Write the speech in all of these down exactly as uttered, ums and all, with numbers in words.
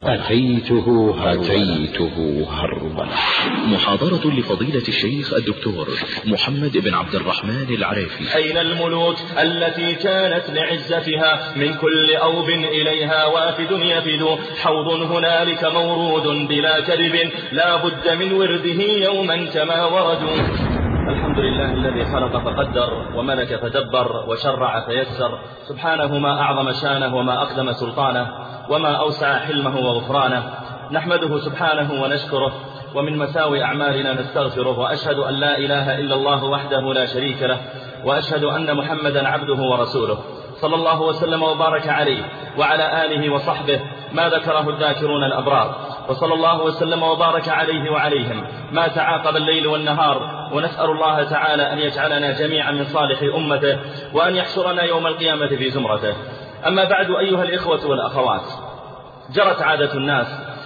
أتيته هتيته هربا. محاضرة لفضيلة الشيخ الدكتور محمد بن عبد الرحمن العريفي. أين الملوك التي كانت لعزتها من كل أوب إليها وافد يفد، حوض هنالك مورود بلا كذب، لا بد من ورده يوما كما وردوا. الحمد لله الذي خلق فقدر وملك فدبر وشرع فيسر، سبحانه ما أعظم شانه وما أقدم سلطانه وما أوسع حلمه وغفرانه. نحمده سبحانه ونشكره، ومن مساوي أعمالنا نستغفره، وأشهد أن لا إله إلا الله وحده لا شريك له، وأشهد أن محمدا عبده ورسوله، صلى الله وسلم وبارك عليه وعلى آله وصحبه ما ذكره الذاكرون الأبرار، وصلى الله وسلم وبارك عليه وعليهم ما تعاقب الليل والنهار. ونسأل الله تعالى أن يجعلنا جميعا من صالح أمته، وأن يحشرنا يوم القيامة في زمرته. أما بعد أيها الإخوة والأخوات، جرت عادة الناس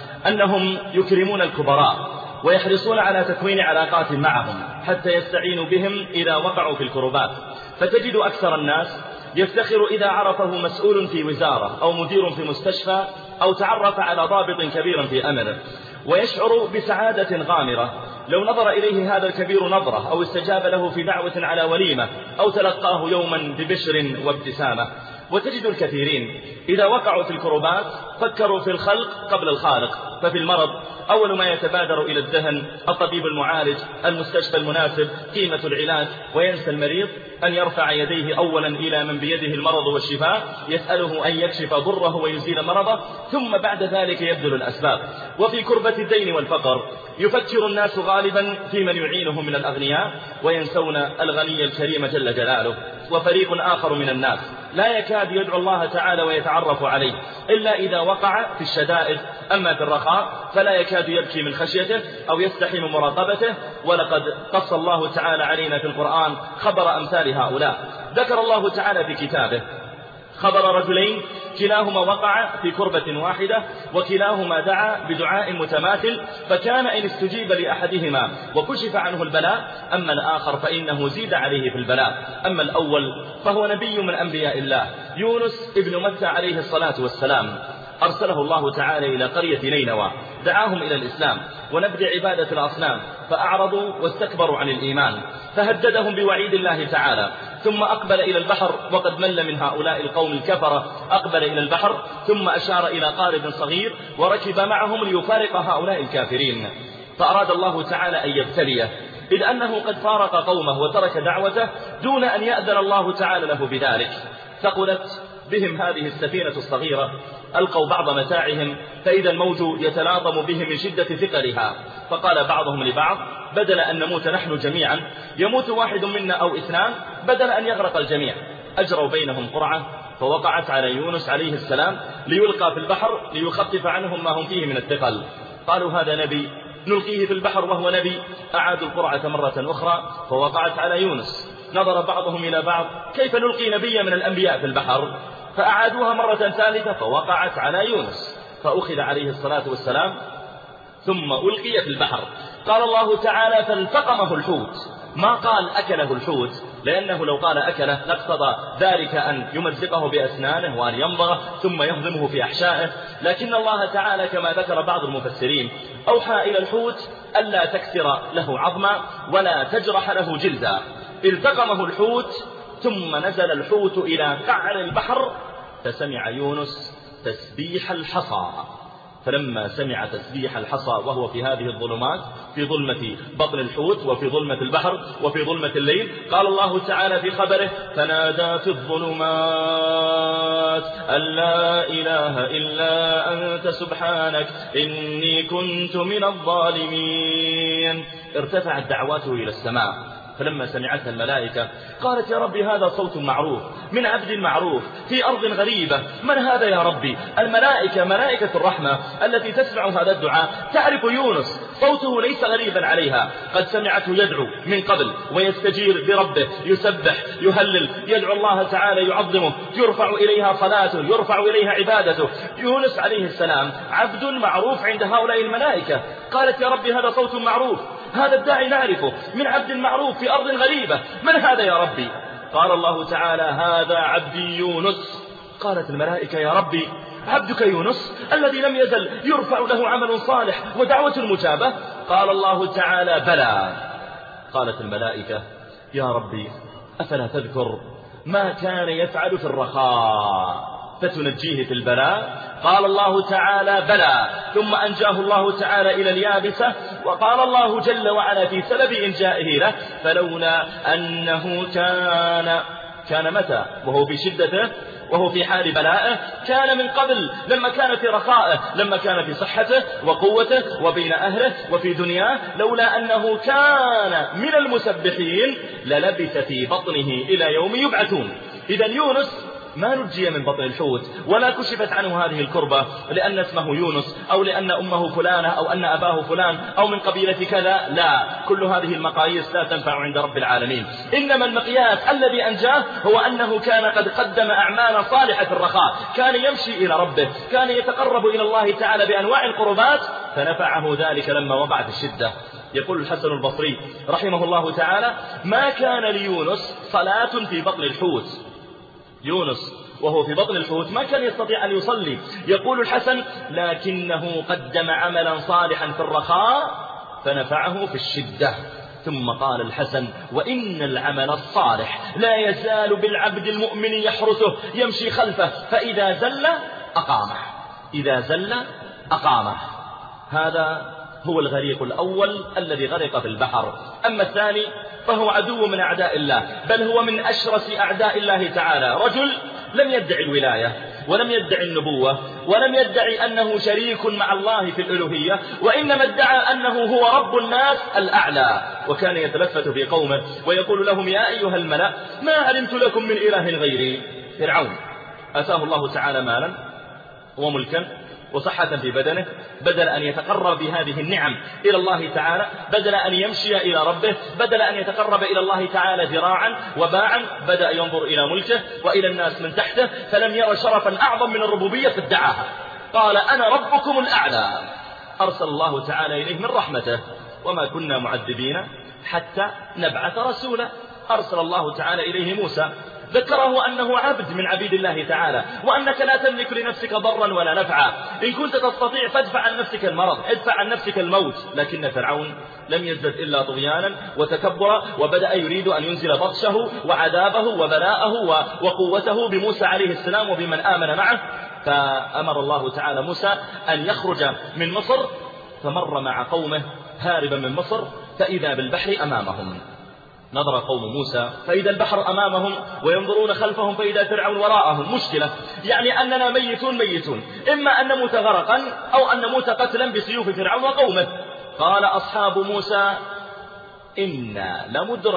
أنهم يكرمون الكبراء ويحرصون على تكوين علاقات معهم حتى يستعينوا بهم إذا وقعوا في الكربات، فتجد أكثر الناس يفتخر إذا عرفه مسؤول في وزارة أو مدير في مستشفى أو تعرف على ضابط كبير في أمنه، ويشعر بسعادة غامرة لو نظر إليه هذا الكبير نظرة أو استجاب له في دعوة على وليمة أو تلقاه يوما ببشر وابتسامة. وتجد الكثيرين إذا وقعوا في الكربات فكروا في الخلق قبل الخالق، ففي المرض أول ما يتبادر إلى الذهن الطبيب المعالج، المستشفى المناسب، قيمة العلاج، وينسى المريض أن يرفع يديه أولا إلى من بيده المرض والشفاء، يسأله أن يكشف ضره ويزيل مرضه، ثم بعد ذلك يبذل الأسباب. وفي كربة الدين والفقر يفكر الناس غالبا في من يعينه من الأغنياء، وينسون الغني الكريم جل جلاله. وفريق آخر من الناس لا يكاد يدعو الله تعالى ويتعرف عليه إلا إذا وقع في الشدائد، أما في الرخاء فلا يكاد يبكي من خشيته أو يستحي من مراقبته. ولقد قص الله تعالى علينا في القرآن خبر أمثال هؤلاء. ذكر الله تعالى في كتابه خبر رجلين كلاهما وقع في كربة واحدة وكلاهما دعا بدعاء متماثل، فكان إن استجيب لأحدهما وكشف عنه البلاء، أما الآخر فإنه زيد عليه في البلاء. أما الأول فهو نبي من أنبياء الله، يونس ابن متى عليه الصلاة والسلام، أرسله الله تعالى إلى قرية نينوى، دعاهم إلى الإسلام ونبذ عبادة الأصنام، فأعرضوا واستكبروا عن الإيمان، فهددهم بوعيد الله تعالى. ثم أقبل إلى البحر، وقد مل من هؤلاء القوم الكفرة، أقبل إلى البحر ثم أشار إلى قارب صغير وركب معهم ليفارق هؤلاء الكافرين، فأراد الله تعالى أن يبتليه، إذ أنه قد فارق قومه وترك دعوته دون أن يأذن الله تعالى له بذلك. ثقلت بهم هذه السفينة الصغيرة، ألقوا بعض متاعهم فإذا الموج يتلاطم بهم من شدة ثقلها، فقال بعضهم لبعض بدل أن نموت نحن جميعا يموت واحد منا أو اثنان بدل أن يغرق الجميع. أجروا بينهم قرعة فوقعت على يونس عليه السلام ليلقى في البحر ليخفف عنهم ما هم فيه من الثقل. قالوا هذا نبي نلقيه في البحر وهو نبي. أعادوا القرعة مرة أخرى فوقعت على يونس. نظر بعضهم إلى بعض كيف نلقي نبيا من الأنبياء في البحر؟ فأعادوها مرة ثالثة فوقعت على يونس، فأخذ عليه الصلاة والسلام ثم ألقي في البحر. قال الله تعالى فالتقمه الحوت، ما قال أكله الحوت، لأنه لو قال أكله لاقتضى ذلك أن يمزقه بأسنانه وأن يمضغه ثم يهضمه في أحشائه، لكن الله تعالى كما ذكر بعض المفسرين أوحى إلى الحوت ألا تكسر له عظما ولا تجرح له جلدا. التقمه الحوت ثم نزل الحوت إلى قعر البحر، فسمع يونس تسبيح الحصى. فلما سمع تسبيح الحصى وهو في هذه الظلمات، في ظلمة بطن الحوت وفي ظلمة البحر وفي ظلمة الليل، قال الله تعالى في خبره فنادى في الظلمات أن لا إله إلا أنت سبحانك إني كنت من الظالمين. ارتفعت دعواته إلى السماء، فلما سمعتها الملائكة قالت يا ربي هذا صوت معروف من عبد معروف في أرض غريبة، من هذا يا ربي؟ الملائكة ملائكة الرحمة التي تسمع هذا الدعاء تعرف يونس، صوته ليس غريبا عليها، قد سمعته يدعو من قبل ويستجير بربه، يسبح يهلل يدعو الله تعالى يعظمه، يرفع إليها صلاته يرفع إليها عبادته. يونس عليه السلام عبد معروف عند هؤلاء الملائكة. قالت يا ربي هذا صوت معروف، هذا الداعي نعرفه من عبد معروف في أرض غريبة، من هذا يا ربي؟ قال الله تعالى هذا عبدي يونس. قالت الملائكة يا ربي عبدك يونس الذي لم يزل يرفع له عمل صالح ودعوة مجابة؟ قال الله تعالى بلى. قالت الملائكة يا ربي أفلا تذكر ما كان يفعل في الرخاء فتنجيه في البلاء؟ قال الله تعالى بلى، ثم أنجاه الله تعالى إلى اليابسة. وقال الله جل وعلا في سبب إنجائه له فلولا أنه كان كان متى وهو في شدته وهو في حال بلائه، كان من قبل لما كان في رخائه، لما كان في صحته وقوته وبين أهله وفي دنياه، لولا أنه كان من المسبحين للبث في بطنه إلى يوم يبعثون. إذا يونس ما نجي من بطن الحوت ولا كشفت عنه هذه الكربة لأن اسمه يونس أو لأن أمه فلانة أو أن أباه فلان أو من قبيلة كذا، لا، كل هذه المقاييس لا تنفع عند رب العالمين. إنما المقياس الذي أنجاه هو أنه كان قد قدم أعمال صالحة في الرخاء، كان يمشي إلى ربه، كان يتقرب إلى الله تعالى بأنواع القربات، فنفعه ذلك لما وقعت الشدة. يقول الحسن البصري رحمه الله تعالى ما كان ليونس صلاة في بطن الحوت. يونس وهو في بطن الحوت ما كان يستطيع أن يصلي. يقول الحسن لكنه قدم عملا صالحا في الرخاء فنفعه في الشدة. ثم قال الحسن وإن العمل الصالح لا يزال بالعبد المؤمن يحرسه يمشي خلفه، فإذا زل أقامه، إذا زل أقامه. هذا هو الغريق الأول الذي غرق في البحر. أما الثاني فهو عدو من أعداء الله، بل هو من أشرس أعداء الله تعالى. رجل لم يدعي الولاية ولم يدعي النبوة ولم يدعي أنه شريك مع الله في الألوهية، وإنما ادعى أنه هو رب الناس الأعلى، وكان يتلفت في قومه ويقول لهم يا أيها الملأ ما علمت لكم من إله غيري. فرعون أتاه الله تعالى مالا وملكا وصحة في بدنه، بدل أن يتقرب بهذه النعم إلى الله تعالى، بدل أن يمشي إلى ربه، بدل أن يتقرب إلى الله تعالى ذراعا وباعا، بدأ ينظر إلى ملكه وإلى الناس من تحته، فلم ير شرفا أعظم من الربوبية فادعاها. قال أنا ربكم الأعلى. أرسل الله تعالى إليه من رحمته وما كنا معذبين حتى نبعث رسولا. أرسل الله تعالى إليه موسى، ذكره أنه عبد من عبيد الله تعالى، وأنك لا تملك لنفسك ضرا ولا نفعا، إن كنت تستطيع فادفع عن نفسك المرض، ادفع عن نفسك الموت. لكن فرعون لم يزدد إلا طغيانا وتكبرا، وبدأ يريد أن ينزل بطشه وعذابه وبلاءه وقوته بموسى عليه السلام وبمن آمن معه. فأمر الله تعالى موسى أن يخرج من مصر، فمر مع قومه هاربا من مصر، فإذا بالبحر أمامهم. نظر قوم موسى فإذا البحر أمامهم، وينظرون خلفهم فإذا فرعون وراءهم. مشكلة، يعني أننا ميتون ميتون، إما أن نموت غرقا أو أن نموت قتلا بسيوف فرعون وقومه. قال أصحاب موسى إنا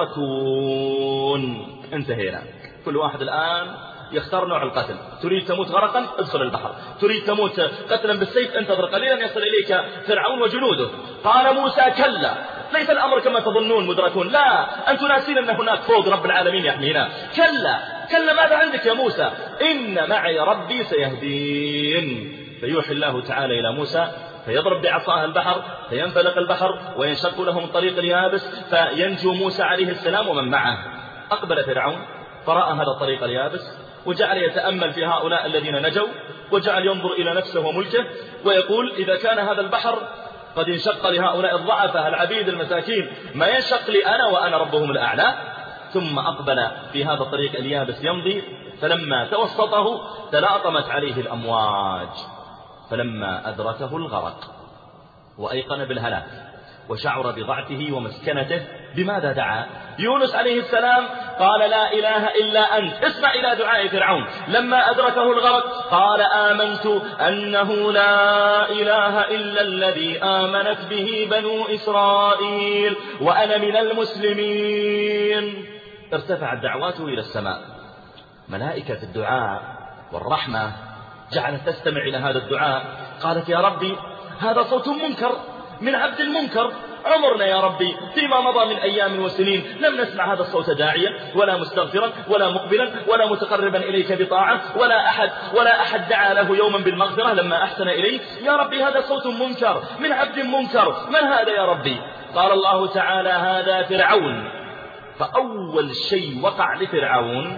لمدركون. انتهينا، كل واحد الآن يختار نوع القتل. تريد تموت غرقا ادخل البحر، تريد تموت قتلا بالسيف انتظر قليلا يصل إليك فرعون وجنوده. قال موسى كلا، ليس الأمر كما تظنون مدركون، لا، أنتم ناسين أن هناك فوق رب العالمين يحمينا. كلا كلا، ماذا عندك يا موسى؟ إن معي ربي سيهدين. فيوحي الله تعالى إلى موسى فيضرب بعصاه البحر فينفلق البحر وينشق لهم الطريق اليابس فينجو موسى عليه السلام ومن معه. أقبل فرعون فرأى هذا الطريق اليابس وجعل يتأمل في هؤلاء الذين نجوا، وجعل ينظر إلى نفسه وملكه ويقول إذا كان هذا البحر قد انشق لهؤلاء الضعفاء العبيد المساكين، ما ينشق لي أنا وأنا ربهم الأعلى. ثم أقبل في هذا الطريق اليابس يمضي، فلما توسطه تلاطمت عليه الأمواج، فلما أدركه الغرق وأيقن بالهلاك وشعر بضعفه ومسكنته بماذا دعا؟ يونس عليه السلام قال لا إله إلا أنت. اسمع إلى دعاء فرعون لما أدركه الغرق، قال آمنت أنه لا إله إلا الذي آمنت به بنو إسرائيل وأنا من المسلمين. ارتفعت دعواته إلى السماء، ملائكة الدعاء والرحمة جعلت تستمع إلى هذا الدعاء. قالت يا ربي هذا صوت منكر من عبد المنكر، عمرنا يا ربي فيما مضى من أيام وسنين لم نسمع هذا الصوت داعيا ولا مستغفرا ولا مقبلا ولا متقربا إليك بطاعة، ولا أحد ولا أحد دعا له يوما بالمغفرة لما أحسن إليه. يا ربي هذا صوت منكر من عبد منكر، من هذا يا ربي؟ قال الله تعالى هذا فرعون. فأول شيء وقع لفرعون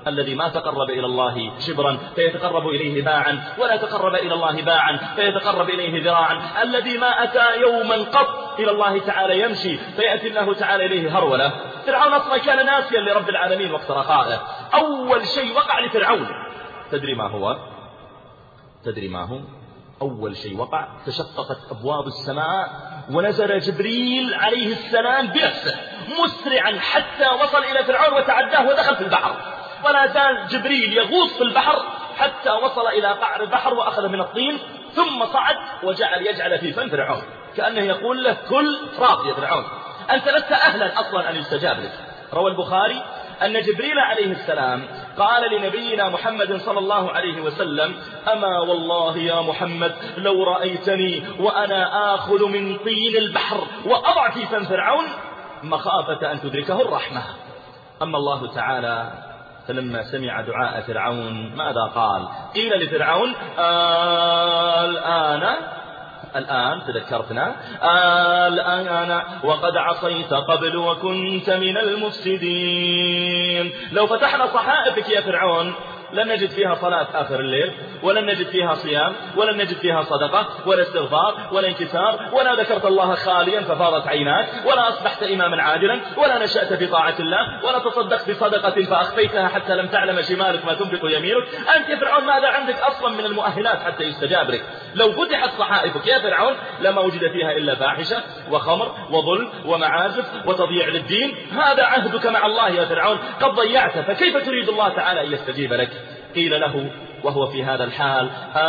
الذي ما تقرب إلى الله شبرا فيتقرب إليه باعا، ولا تقرب إلى الله باعا فيتقرب إليه ذراعا، الذي ما أتى يوما قط إلى الله تعالى يمشي فيأتي الله تعالى إليه هرولة. فرعون أصلا كان ناسيا لرب العالمين وقت رخائه. أول شيء وقع لفرعون تدري ما هو؟ تدري ما هو؟ أول شيء وقع تشققت أبواب السماء ونزل جبريل عليه السلام بنفسه مسرعا حتى وصل إلى فرعون وتعداه ودخل في البحر، ولا زال جبريل يغوص في البحر حتى وصل إلى قعر البحر وأخذ من الطين، ثم صعد وجعل يجعل في فم فرعون كأنه يقول له كل فراط يا فرعون، أنت لست أهلا أصلا أن يستجاب لك. روى البخاري أن جبريل عليه السلام قال لنبينا محمد صلى الله عليه وسلم: أما والله يا محمد لو رأيتني وأنا آخذ من طين البحر وأضع في فم فرعون مخافة أن تدركه الرحمة. أما الله تعالى فلما سمع دعاء فرعون ماذا قال؟ قيل لفرعون: الآن الآن تذكرتنا الآن وقد عصيت قبل وكنت من المفسدين. لو فتحنا صحائفك يا فرعون لن نجد فيها صلاة آخر الليل، ولن نجد فيها صيام، ولن نجد فيها صدقة ولا استغفار ولا انكسار، ولا ذكرت الله خاليا ففاضت عيناك، ولا أصبحت إماما عادلا، ولا نشأت في طاعة الله، ولا تصدقت بصدقة فأخفيتها حتى لم تعلم شمالك ما تنفق يمينك. أنت يا فرعون ماذا عندك أصلا من المؤهلات حتى يستجاب لك؟ لو فتحت صحائفك يا فرعون لما وجد فيها إلا فاحشة وخمر وظلم ومعازف وتضييع للدين. هذا عهدك مع الله يا فرعون قد ضيعته، فكيف تريد الله تعالى أن يستجيب لك؟ قيل له وهو في هذا الحال: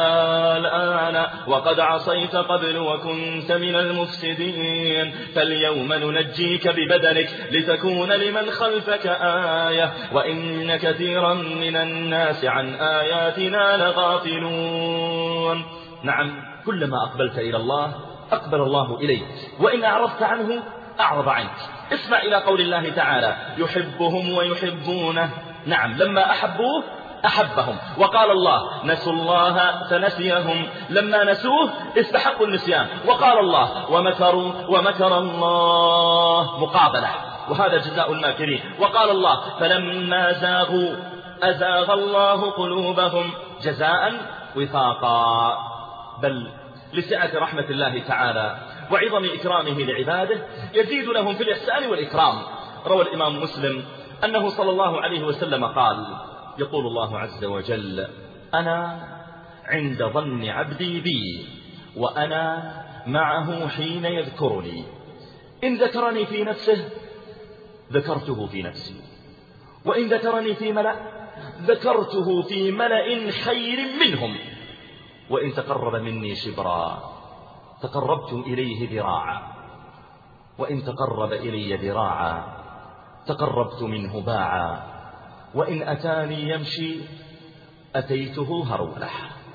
الآن وقد عصيت قبل وكنت من المفسدين، فاليوم ننجيك ببدنك لتكون لمن خلفك آية وإن كثيرا من الناس عن آياتنا لغافلون. نعم، كلما أقبلت إلى الله أقبل الله إليك، وإن أعرضت عنه أعرض عنك. اسمع إلى قول الله تعالى: يحبهم ويحبونه. نعم، لما أحبوه أحبهم. وقال الله: نسوا الله فنسيهم، لما نسوه استحقوا النسيان. وقال الله: ومكروا ومكر الله، مقابلة، وهذا جزاء الماكرين. وقال الله: فلما زاغوا أزاغ الله قلوبهم، جزاء وفاقا. بل لسعة رحمة الله تعالى وعظم إكرامه لعباده يزيد لهم في الإحسان والإكرام. روى الإمام مسلم أنه صلى الله عليه وسلم قال: يقول الله عز وجل: أنا عند ظن عبدي بي وأنا معه حين يذكرني، إن ذكرني في نفسه ذكرته في نفسي، وإن ذكرني في ملأ ذكرته في ملأ خير منهم، وإن تقرب مني شبرا تقربت إليه ذراعا، وإن تقرب إلي ذراعا تقربت منه باعا، وإن أتاني يمشي أتيته هرولة.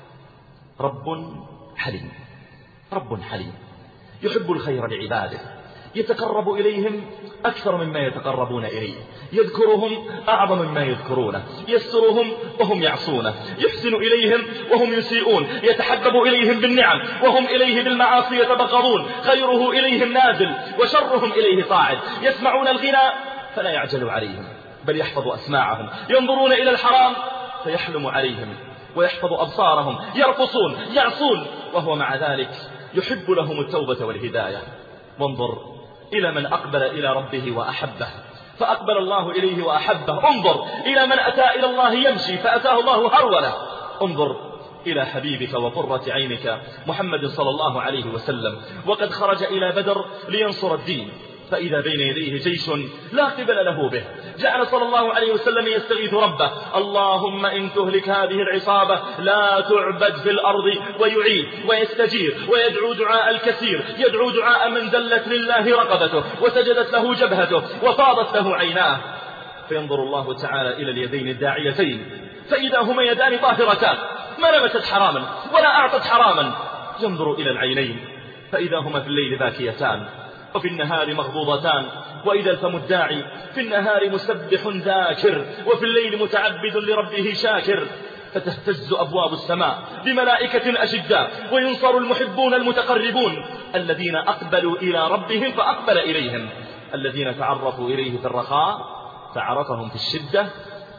رب حليم، رب حليم يحب الخير لعباده، يتقرب إليهم أكثر مما يتقربون إليه، يذكرهم أعظم مما يذكرونه، يسترهم وهم يعصونه، يحسن إليهم وهم يسيئون، يتحبب إليهم بالنعم وهم إليه بالمعاصي يتبغضون، خيره إليهم نازل وشرهم إليه صاعد، يسمعون الغنى فلا يعجل عليهم بل يحفظ أسماعهم، ينظرون إلى الحرام فيحلم عليهم ويحفظ أبصارهم، يرقصون يعصون وهو مع ذلك يحب لهم التوبة والهداية. وانظر إلى من أقبل إلى ربه وأحبه فأقبل الله إليه وأحبه، انظر إلى من أتى إلى الله يمشي فأتاه الله هرولة، انظر إلى حبيبك وقرة عينك محمد صلى الله عليه وسلم، وقد خرج إلى بدر لينصر الدين، فإذا بين يديه جيش لا قبل له به، جعل صلى الله عليه وسلم يستغيث ربه: اللهم إن تهلك هذه العصابة لا تعبد في الأرض، ويعيد ويستجير ويدعو دعاء الكثير، يدعو دعاء من ذلت لله رقبته وسجدت له جبهته وفاضت له عيناه، فينظر الله تعالى إلى اليدين الداعيتين فإذا هما يدان طاهرتان ما لمست حراما ولا أعطت حراما، ينظر إلى العينين فإذا هما في الليل باكيتان وفي النهار مغضوضتان، وإذا الفم الداعي في النهار مسبح ذاكر وفي الليل متعبد لربه شاكر، فتهتز أبواب السماء بملائكة أشداء وينصر المحبون المتقربون الذين أقبلوا إلى ربهم فأقبل إليهم، الذين تعرفوا إليه في الرخاء فعرفهم في الشدة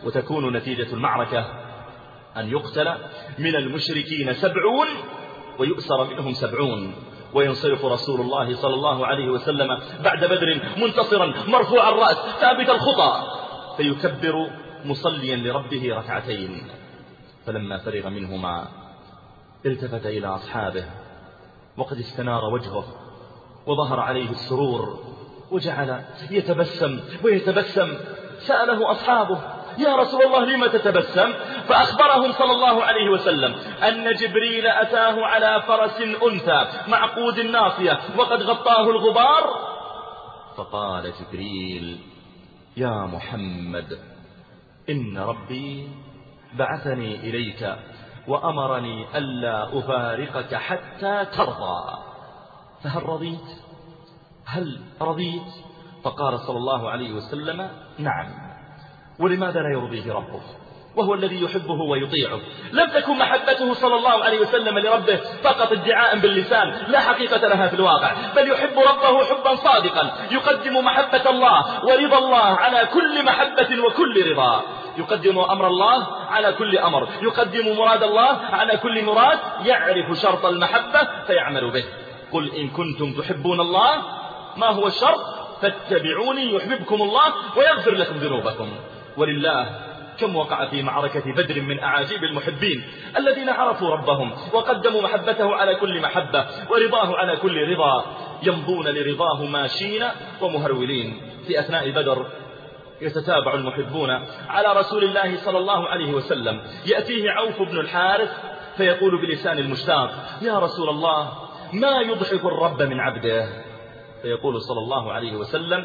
وتكون نتيجة المعركة أن يقتل من المشركين سبعون ويؤسر منهم سبعون، وينصرف رسول الله صلى الله عليه وسلم بعد بدر منتصرا مرفوع الرأس ثابت الخطى، فيكبر مصليا لربه ركعتين. فلما فرغ منهما التفت إلى أصحابه وقد استنار وجهه وظهر عليه السرور وجعل يتبسم ويتبسم. سأله أصحابه: يا رسول الله لم تتبسم؟ فأخبرهم صلى الله عليه وسلم أن جبريل أتاه على فرس أنثى معقود الناصية وقد غطاه الغبار، فقال جبريل: يا محمد إن ربي بعثني إليك وأمرني ألا أفارقك حتى ترضى، فهل رضيت؟ هل رضيت؟ فقال صلى الله عليه وسلم: نعم. ولماذا لا يرضيه ربه وهو الذي يحبه ويطيعه؟ لم تكن محبته صلى الله عليه وسلم لربه فقط ادعاء باللسان لا حقيقة لها في الواقع، بل يحب ربه حبا صادقا، يقدم محبة الله ورضا الله على كل محبة وكل رضا، يقدم أمر الله على كل أمر، يقدم مراد الله على كل مراد، يعرف شرط المحبة فيعمل به. قل إن كنتم تحبون الله، ما هو الشرط؟ فاتبعوني يحببكم الله ويغفر لكم ذنوبكم. ولله كم وقع في معركة بدر من أعاجيب المحبين الذين عرفوا ربهم وقدموا محبته على كل محبة ورضاه على كل رضا، يمضون لرضاه ماشين ومهرولين. في أثناء بدر يتتابع المحبون على رسول الله صلى الله عليه وسلم، يأتيه عوف بن الحارث فيقول بلسان المشتاق: يا رسول الله ما يضحك الرب من عبده؟ فيقول صلى الله عليه وسلم: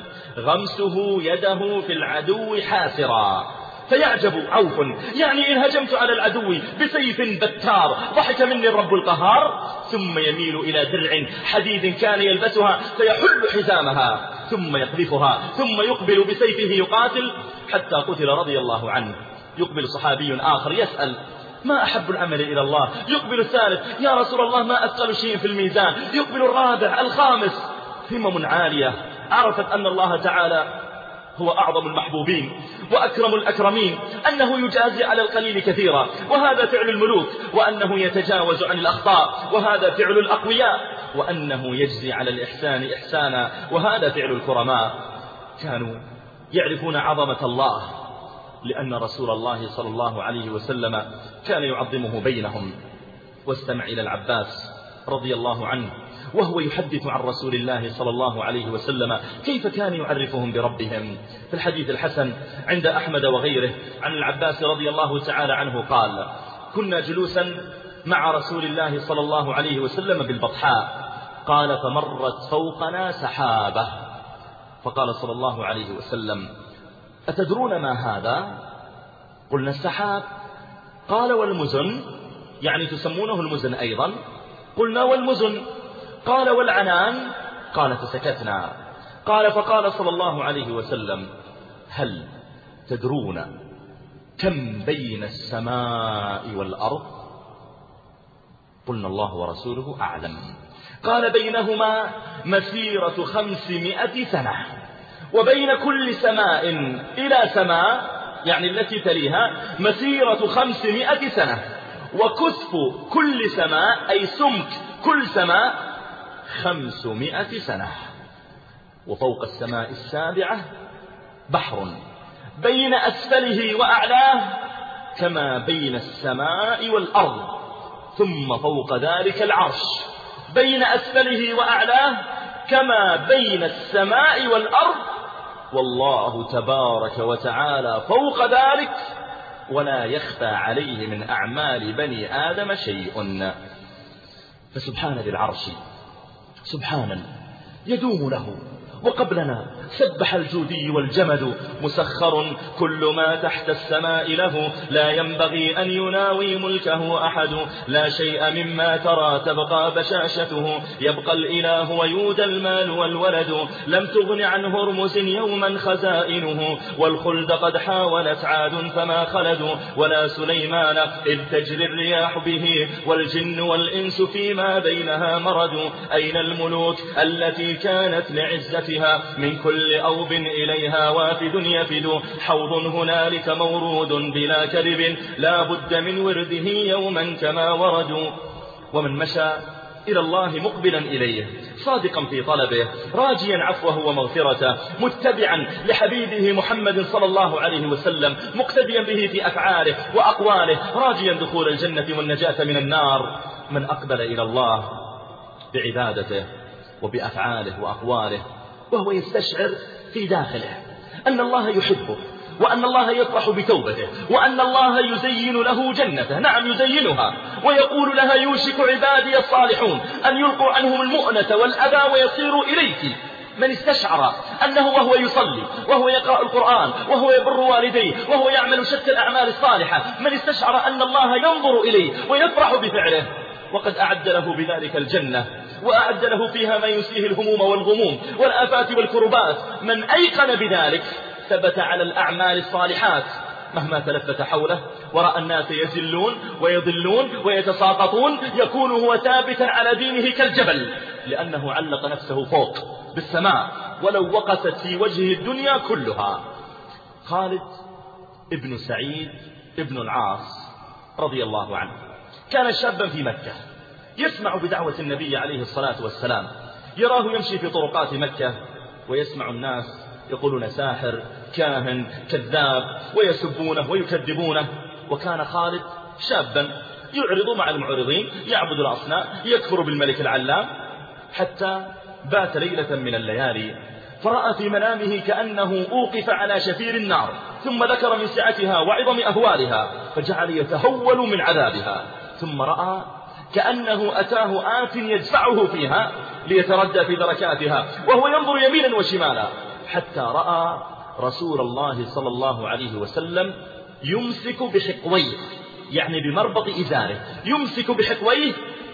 غمسه يده في العدو حاسرا. فيعجب عوف: يعني إن هجمت على العدو بسيف بتار ضحك مني الرب القهار؟ ثم يميل إلى درع حديد كان يلبسها فيحل حزامها ثم يقذفها ثم يقبل بسيفه يقاتل حتى قتل رضي الله عنه. يقبل صحابي آخر يسأل: ما أحب العمل إلى الله؟ يقبل الثالث: يا رسول الله ما أثقل شيء في الميزان؟ يقبل الرابع الخامس. همم عالية عرفت أن الله تعالى هو أعظم المحبوبين وأكرم الأكرمين، أنه يجازي على القليل كثيرا وهذا فعل الملوك، وأنه يتجاوز عن الأخطاء وهذا فعل الأقوياء، وأنه يجزي على الإحسان إحسانا وهذا فعل الكرماء. كانوا يعرفون عظمة الله لأن رسول الله صلى الله عليه وسلم كان يعظمه بينهم. واستمع إلى العباس رضي الله عنه وهو يحدث عن رسول الله صلى الله عليه وسلم كيف كان يعرفهم بربهم. في الحديث الحسن عند أحمد وغيره عن العباس رضي الله تعالى عنه قال: كنا جلوسا مع رسول الله صلى الله عليه وسلم بالبطحاء، قال: فمرت فوقنا سحابة، فقال صلى الله عليه وسلم: أتدرون ما هذا؟ قلنا: السحاب. قال: والمزن؟ يعني تسمونه المزن أيضا؟ قلنا: والمزن. قال: والعنان؟ قال: فسكتنا. قال: فقال صلى الله عليه وسلم: هل تدرون كم بين السماء والأرض؟ قلنا: الله ورسوله أعلم. قال: بينهما مسيرة خمسمائة سنة، وبين كل سماء إلى سماء يعني التي تليها مسيرة خمسمائة سنة، وكثف كل سماء أي سمك كل سماء خمسمائة سنة، وفوق السماء السابعة بحر بين أسفله وأعلاه كما بين السماء والأرض، ثم فوق ذلك العرش بين أسفله وأعلاه كما بين السماء والأرض، والله تبارك وتعالى فوق ذلك ولا يخفى عليه من أعمال بني آدم شيء. فسبحان ذي العرش سبحانا يدوم له، وقبلنا سبح الجودي والجمد، مسخر كل ما تحت السماء له، لا ينبغي أن يناوي ملكه أحد، لا شيء مما ترى تبقى بشاشته، يبقى الإله ويود المال والولد، لم تغن عن هرمز يوما خزائنه، والخلد قد حاولت عاد فما خلدوا، ولا سليمان إذ تجري الرياح به، والجن والإنس فيما بينها مرد، أين الملوك التي كانت لعزة عزتها من كل أوب إليها وافد يفد حوض هنالك مورود بلا كذب لا بد من ورده يوما كما وردوا ومن مشى إلى الله مقبلا إليه صادقا في طلبه راجيا عفوه ومغفرته متبعا لحبيبه محمد صلى الله عليه وسلم مقتديا به في أفعاله وأقواله راجيا دخول الجنة والنجاة من النار من أقبل إلى الله بعبادته وبأفعاله وأقواله وهو يستشعر في داخله أن الله يحبه وأن الله يفرح بتوبته وأن الله يزين له جنته نعم يزينها ويقول لها يوشك عبادي الصالحون أن يلقوا عنهم المؤنة والأذى ويصيروا إليك من استشعر أنه وهو يصلي وهو يقرأ القرآن وهو يبر والديه وهو يعمل شتى الأعمال الصالحة من استشعر أن الله ينظر إليه ويفرح بفعله وقد أعد له بذلك الجنة وأعد له فيها ما ينسيه الهموم والغموم والآفات والكربات من أيقن بذلك ثبت على الأعمال الصالحات مهما تلفت حوله ورأى الناس يزلون ويضلون ويتساقطون يكون هو ثابتا على دينه كالجبل لأنه علق نفسه فوق بالسماء ولو وقست في وجهه الدنيا كلها. خالد ابن سعيد ابن العاص رضي الله عنه كان شابا في مكة يسمع بدعوة النبي عليه الصلاة والسلام يراه يمشي في طرقات مكة ويسمع الناس يقولون ساحر كاهن كذاب ويسبونه ويكذبونه وكان خالد شابا يعرض مع المعرضين يعبد الأصنام يكفر بالملك العلام حتى بات ليلة من الليالي فرأى في منامه كأنه أوقف على شفير النار ثم ذكر من سعتها وعظم أهوالها فجعل يتهول من عذابها ثم رأى كأنه أتاه آت يدفعه فيها ليتردى في دركاتها وهو ينظر يمينا وشمالا حتى رأى رسول الله صلى الله عليه وسلم يمسك بحقويه يعني بمربط إزاره يمسك بحقويه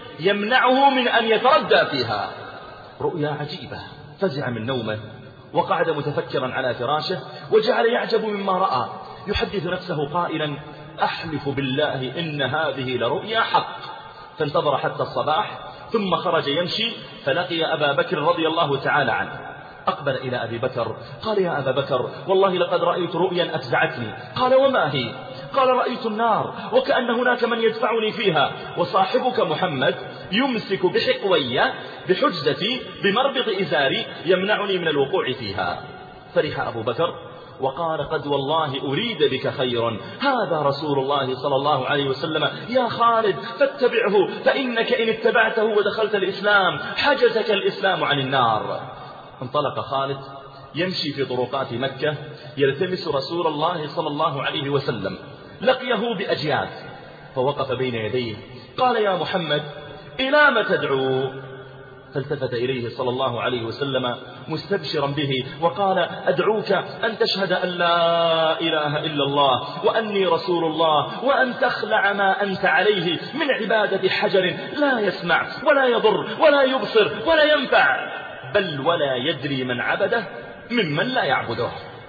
يمنعه من أن يتردى فيها. رؤيا عجيبة فزع من نومه وقعد متفكرا على فراشه وجعل يعجب مما رأى يحدث نفسه قائلا أحلف بالله إن هذه لرؤيا حق فانتظر حتى الصباح ثم خرج يمشي فلقي أبا بكر رضي الله تعالى عنه أقبل إلى أبي بكر قال يا أبا بكر والله لقد رأيت رؤيا أفزعتني. قال وما هي؟ قال رأيت النار وكأن هناك من يدفعني فيها وصاحبك محمد يمسك بحقوي بحجزتي بمربط إزاري يمنعني من الوقوع فيها. فرح أبو بكر وقال قد والله أريد بك خير هذا رسول الله صلى الله عليه وسلم يا خالد فاتبعه فإنك إن اتبعته ودخلت الإسلام حجزك الإسلام عن النار. انطلق خالد يمشي في طرقات مكة يلتمس رسول الله صلى الله عليه وسلم لقيه بأجياد فوقف بين يديه قال يا محمد إلى ما تدعو؟ فالتفت إليه صلى الله عليه وسلم مستبشرا به وقال أدعوك أن تشهد أن لا إله إلا الله وأني رسول الله وأن تخلع ما أنت عليه من عبادة حجر لا يسمع ولا يضر ولا يبصر ولا ينفع بل ولا يدري من عبده ممن لا يعبده.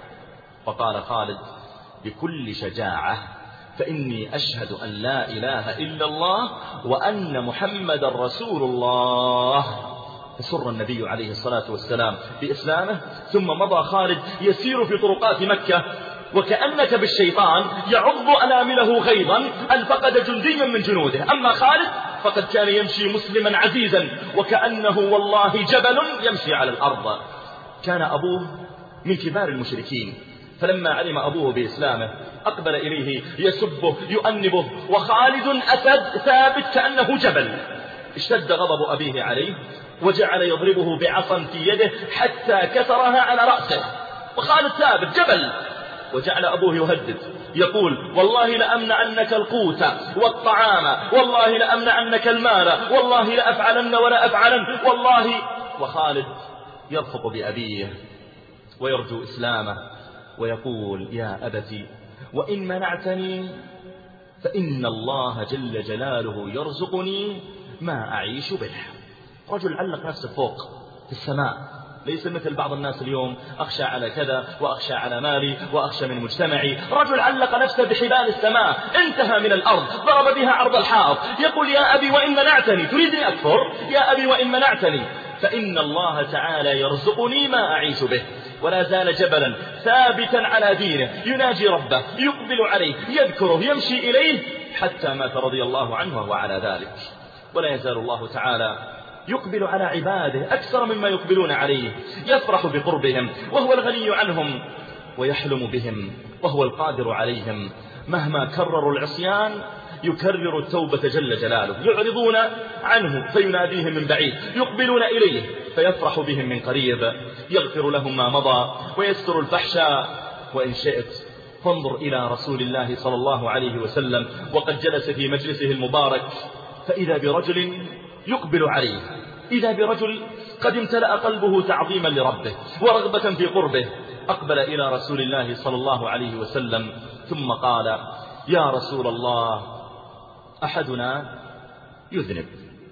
فقال خالد بكل شجاعة فإني أشهد أن لا إله إلا الله وأن محمد رسول الله. فسر النبي عليه الصلاة والسلام بإسلامه ثم مضى خالد يسير في طرقات مكة وكأنك بالشيطان يعض أنامله غيظا أن فقد جنديا من جنوده. أما خالد فقد كان يمشي مسلما عزيزا وكأنه والله جبل يمشي على الأرض. كان أبوه من كبار المشركين فلما علم أبوه بإسلامه أقبل إليه يسبه يؤنبه وخالد أسد ثابت كأنه جبل. اشتد غضب أبيه عليه وجعل يضربه بعصا في يده حتى كسرها على رأسه وخالد ثابت جبل. وجعل أبوه يهدد يقول والله لأمنعنك القوت والطعام والله لأمنعنك المال والله لأفعلن ولا أفعلن والله. وخالد يرفق بأبيه ويرجو إسلامه ويقول يا أبتي وإن منعتني فإن الله جل جلاله يرزقني ما أعيش به. رجل علق نفسه فوق في السماء ليس مثل بعض الناس اليوم أخشى على كذا وأخشى على مالي وأخشى من مجتمعي. رجل علق نفسه بحبال السماء انتهى من الأرض ضرب بها عرض الحائط يقول يا أبي وإن منعتني تريدني أكفر؟ يا أبي وإن منعتني فإن الله تعالى يرزقني ما أعيش به. ولا زال جبلا ثابتا على دينه يناجي ربه، يقبل عليه، يذكره، يمشي إليه، حتى مات رضي الله عنه وهو على ذلك. ولا يزال الله تعالى يقبل على عباده أكثر مما يقبلون عليه، يفرح بقربهم وهو الغني عنهم، ويحلم بهم وهو القادر عليهم. مهما كرروا العصيان يكرر التوبة جل جلاله، يعرضون عنه فيناديهم من بعيد، يقبلون إليه فيفرح بهم من قريب، يغفر لهم ما مضى ويستر الفحشاء. وإن شئت فانظر إلى رسول الله صلى الله عليه وسلم وقد جلس في مجلسه المبارك، فإذا برجل يقبل عليه، إذا برجل قد امتلأ قلبه تعظيما لربه ورغبة في قربه، أقبل إلى رسول الله صلى الله عليه وسلم ثم قال: يا رسول الله، أحدنا يذنب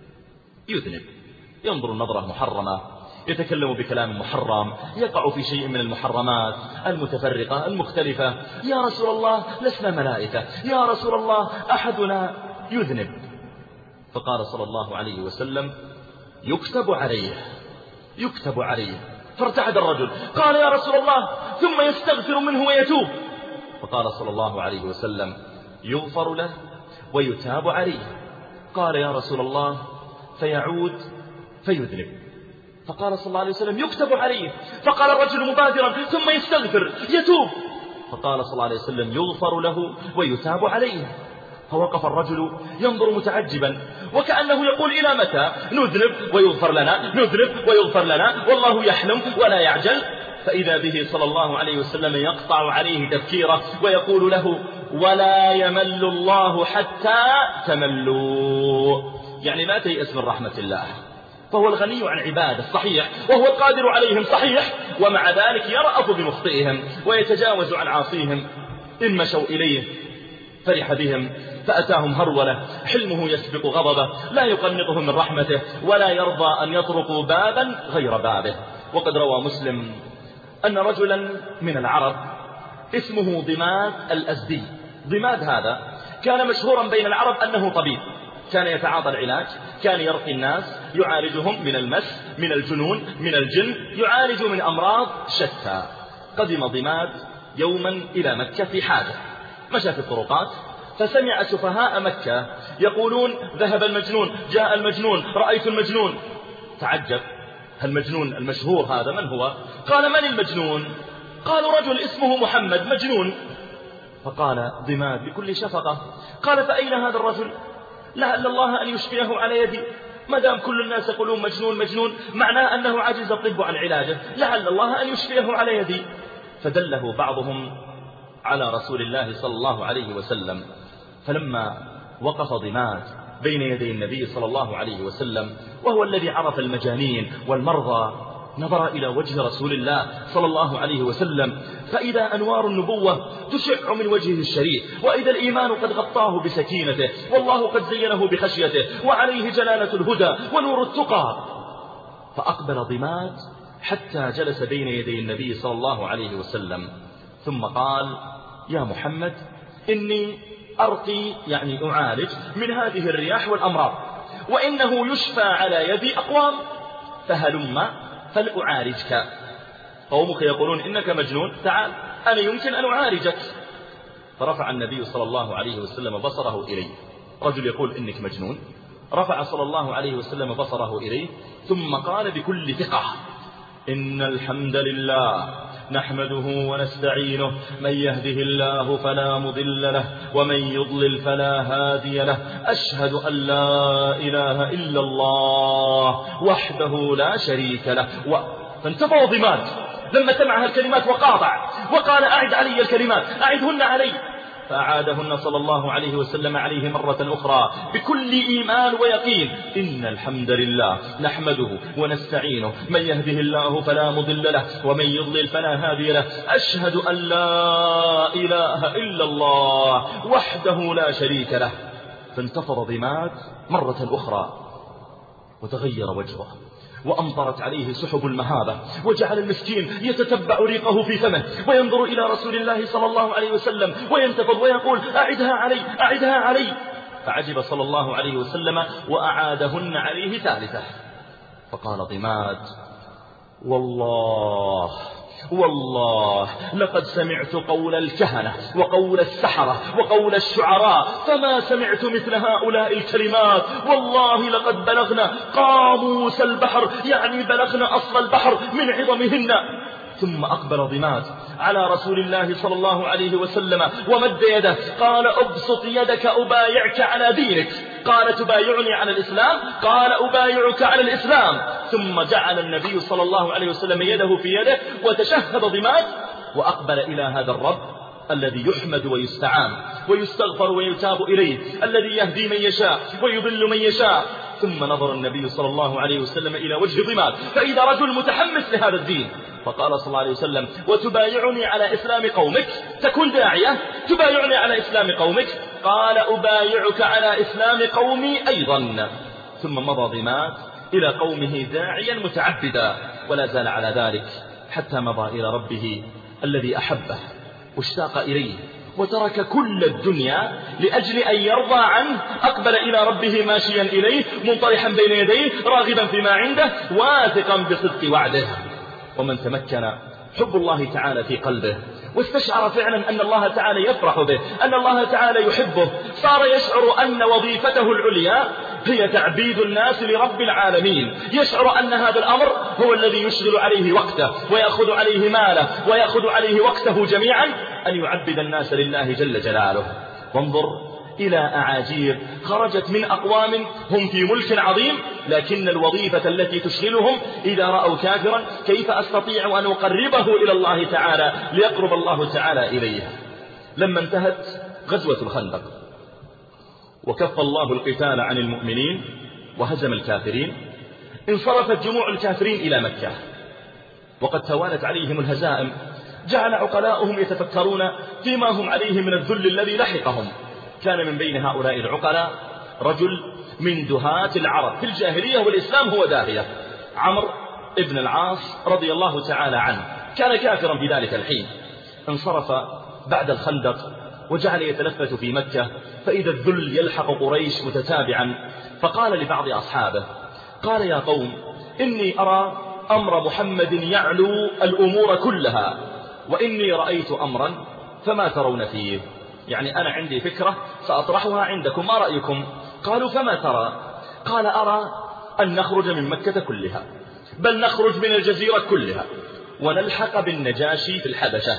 يذنب ينظر النظرة محرمة، يتكلم بكلام محرم، يقع في شيء من المحرمات المتفرقة المختلفة. يا رسول الله، لسنا ملائكة، يا رسول الله أحدنا يذنب. فقال صلى الله عليه وسلم: يكتب عليه يكتب عليه. فارتعد الرجل، قال: يا رسول الله، ثم يستغفر منه ويتوب. فقال صلى الله عليه وسلم: يغفر له ويتاب عليه. قال: يا رسول الله، فيعود فيذنب. فقال صلى الله عليه وسلم: يكتب عليه. فقال الرجل مبادرا: ثم يستغفر يتوب. فقال صلى الله عليه وسلم: يغفر له ويتاب عليه. فوقف الرجل ينظر متعجبا وكأنه يقول: إلى متى نذنب ويغفر لنا، نذنب ويغفر لنا، والله يحلم ولا يعجل. فإذا به صلى الله عليه وسلم يقطع عليه تذكيره ويقول له: ولا يمل الله حتى تملوا، يعني لا تيأس من رحمة الله. فهو الغني عن عباده صحيح، وهو القادر عليهم صحيح، ومع ذلك يرأف بمخطئهم ويتجاوز عن عاصيهم. إن مشوا إليه فرح بهم فأتاهم هرولة، حلمه يسبق غضبه، لا يقنطهم من رحمته، ولا يرضى أن يطرقوا بابا غير بابه. وقد روى مسلم أن رجلا من العرب اسمه ضماد الأزدي. ضماد هذا كان مشهورا بين العرب أنه طبيب، كان يتعاطى العلاج، كان يرقي الناس، يعالجهم من المس، من الجنون، من الجن، يعالج من أمراض شتى. قدم ضماد يوما إلى مكة في حاجة، مشى في الطرقات فسمع سفهاء مكة يقولون: ذهب المجنون، جاء المجنون، رأيت المجنون. تعجب: المجنون المشهور هذا من هو؟ قال: من المجنون؟ قالوا: رجل اسمه محمد مجنون. فقال ضماد بكل شفقة: قال: فأين هذا الرجل؟ لعل الله أن يشفيه على يدي، ما دام كل الناس يقولون مجنون مجنون معناه أنه عجز الطب عن علاجه، لعل الله أن يشفيه على يدي. فدله بعضهم على رسول الله صلى الله عليه وسلم. فلما وقف ضماد بين يدي النبي صلى الله عليه وسلم وهو الذي عرف المجانين والمرضى، نظر إلى وجه رسول الله صلى الله عليه وسلم فإذا أنوار النبوة تشع من وجهه الشريف، وإذا الإيمان قد غطاه بسكينته، والله قد زينه بخشيته، وعليه جلالة الهدى ونور التقى. فأقبل ضماد حتى جلس بين يدي النبي صلى الله عليه وسلم، ثم قال: يا محمد، إني أرقي، يعني أعالج من هذه الرياح والأمراض، وإنه يشفى على يدي أقوام، فهلم فلأعالجك. قومك يقولون إنك مجنون، تعال أنا يمكن أن أعالجك. فرفع النبي صلى الله عليه وسلم بصره إليه. رجل يقول إنك مجنون، رفع صلى الله عليه وسلم بصره إليه ثم قال بكل ثقة: إن الحمد لله نحمده ونستعينه، من يهده الله فلا مضل له ومن يضلل فلا هادي له، أشهد أن لا إله إلا الله وحده لا شريك له. و... فانتفض ضماد لما سمع الكلمات وقاطع وقال: أعد علي الكلمات، أعدهن علي. فأعادهن صلى الله عليه وسلم عليه مرة أخرى بكل إيمان ويقين: إن الحمد لله نحمده ونستعينه، من يهده الله فلا مضل له ومن يضلل فلا هادي له، أشهد أن لا إله إلا الله وحده لا شريك له. فانتفض ضماد مرة أخرى وتغير وجهه وأمطرت عليه سحب المهابة، وجعل المسكين يتتبع ريقه في فمه وينظر إلى رسول الله صلى الله عليه وسلم وينتفض ويقول: أعدها علي، أعدها علي. فعجب صلى الله عليه وسلم وأعادهن عليه ثالثة. فقال ضماد: والله والله لقد سمعت قول الكهنة وقول السحرة وقول الشعراء، فما سمعت مثل هؤلاء الكلمات. والله لقد بلغنا قاموس البحر، يعني بلغنا أصل البحر من عظمهن. ثم أقبل ضماد على رسول الله صلى الله عليه وسلم ومد يده، قال: أبسط يدك أبايعك على دينك. قال: تبايعني على الإسلام؟ قال: أبايعك على الإسلام. ثم جعل النبي صلى الله عليه وسلم يده في يده وتشهد ضماد، وأقبل إلى هذا الرب الذي يحمد ويستعان ويستغفر ويتاب إليه، الذي يهدي من يشاء ويضل من يشاء. ثم نظر النبي صلى الله عليه وسلم إلى وجه ضماد فإذا رجل متحمس لهذا الدين، فقال صلى الله عليه وسلم: وتبايعني على إسلام قومك؟ تكون داعية تبايعني على إسلام قومك؟ قال: أبايعك على إسلام قومي أيضا. ثم مضى ضماد إلى قومه داعيا متعبدا، ولا زال على ذلك حتى مضى إلى ربه الذي أحبه واشتاق إليه وترك كل الدنيا لأجل أن يرضى عنه. أقبل إلى ربه ماشيا إليه منطرحا بين يديه راغبا فيما عنده واثقا بصدق وعده. ومن تمكن حب الله تعالى في قلبه واستشعر فعلا أن الله تعالى يفرح به، أن الله تعالى يحبه، صار يشعر أن وظيفته العليا هي تعبيد الناس لرب العالمين. يشعر أن هذا الأمر هو الذي يشغل عليه وقته ويأخذ عليه ماله ويأخذ عليه وقته جميعا، أن يعبد الناس لله جل جلاله. وانظر إلى أعاجيب خرجت من أقوام هم في ملك عظيم، لكن الوظيفة التي تشغلهم إذا رأوا كافرا كيف أستطيع أن أقربه إلى الله تعالى ليقرب الله تعالى إليه. لما انتهت غزوة الخندق وكف الله القتال عن المؤمنين وهزم الكافرين، انصرفت جموع الكافرين إلى مكة وقد توالت عليهم الهزائم. جعل عقلاؤهم يتفكرون فيما هم عليه من الذل الذي لحقهم. كان من بين هؤلاء العقلاء رجل من دهاة العرب في الجاهلية والإسلام هو داهية، عمرو ابن العاص رضي الله تعالى عنه، كان كافرا في ذلك الحين. انصرف بعد الخندق وجعل يتلفت في مكة، فإذا الذل يلحق قريش متتابعا، فقال لبعض أصحابه، قال: يا قوم، إني أرى أمر محمد يعلو الأمور كلها، وإني رأيت أمرا فما ترون فيه، يعني أنا عندي فكرة سأطرحها عندكم، ما رأيكم؟ قالوا: فما ترى؟ قال: أرى أن نخرج من مكة كلها، بل نخرج من الجزيرة كلها ونلحق بالنجاشي في الحبشة،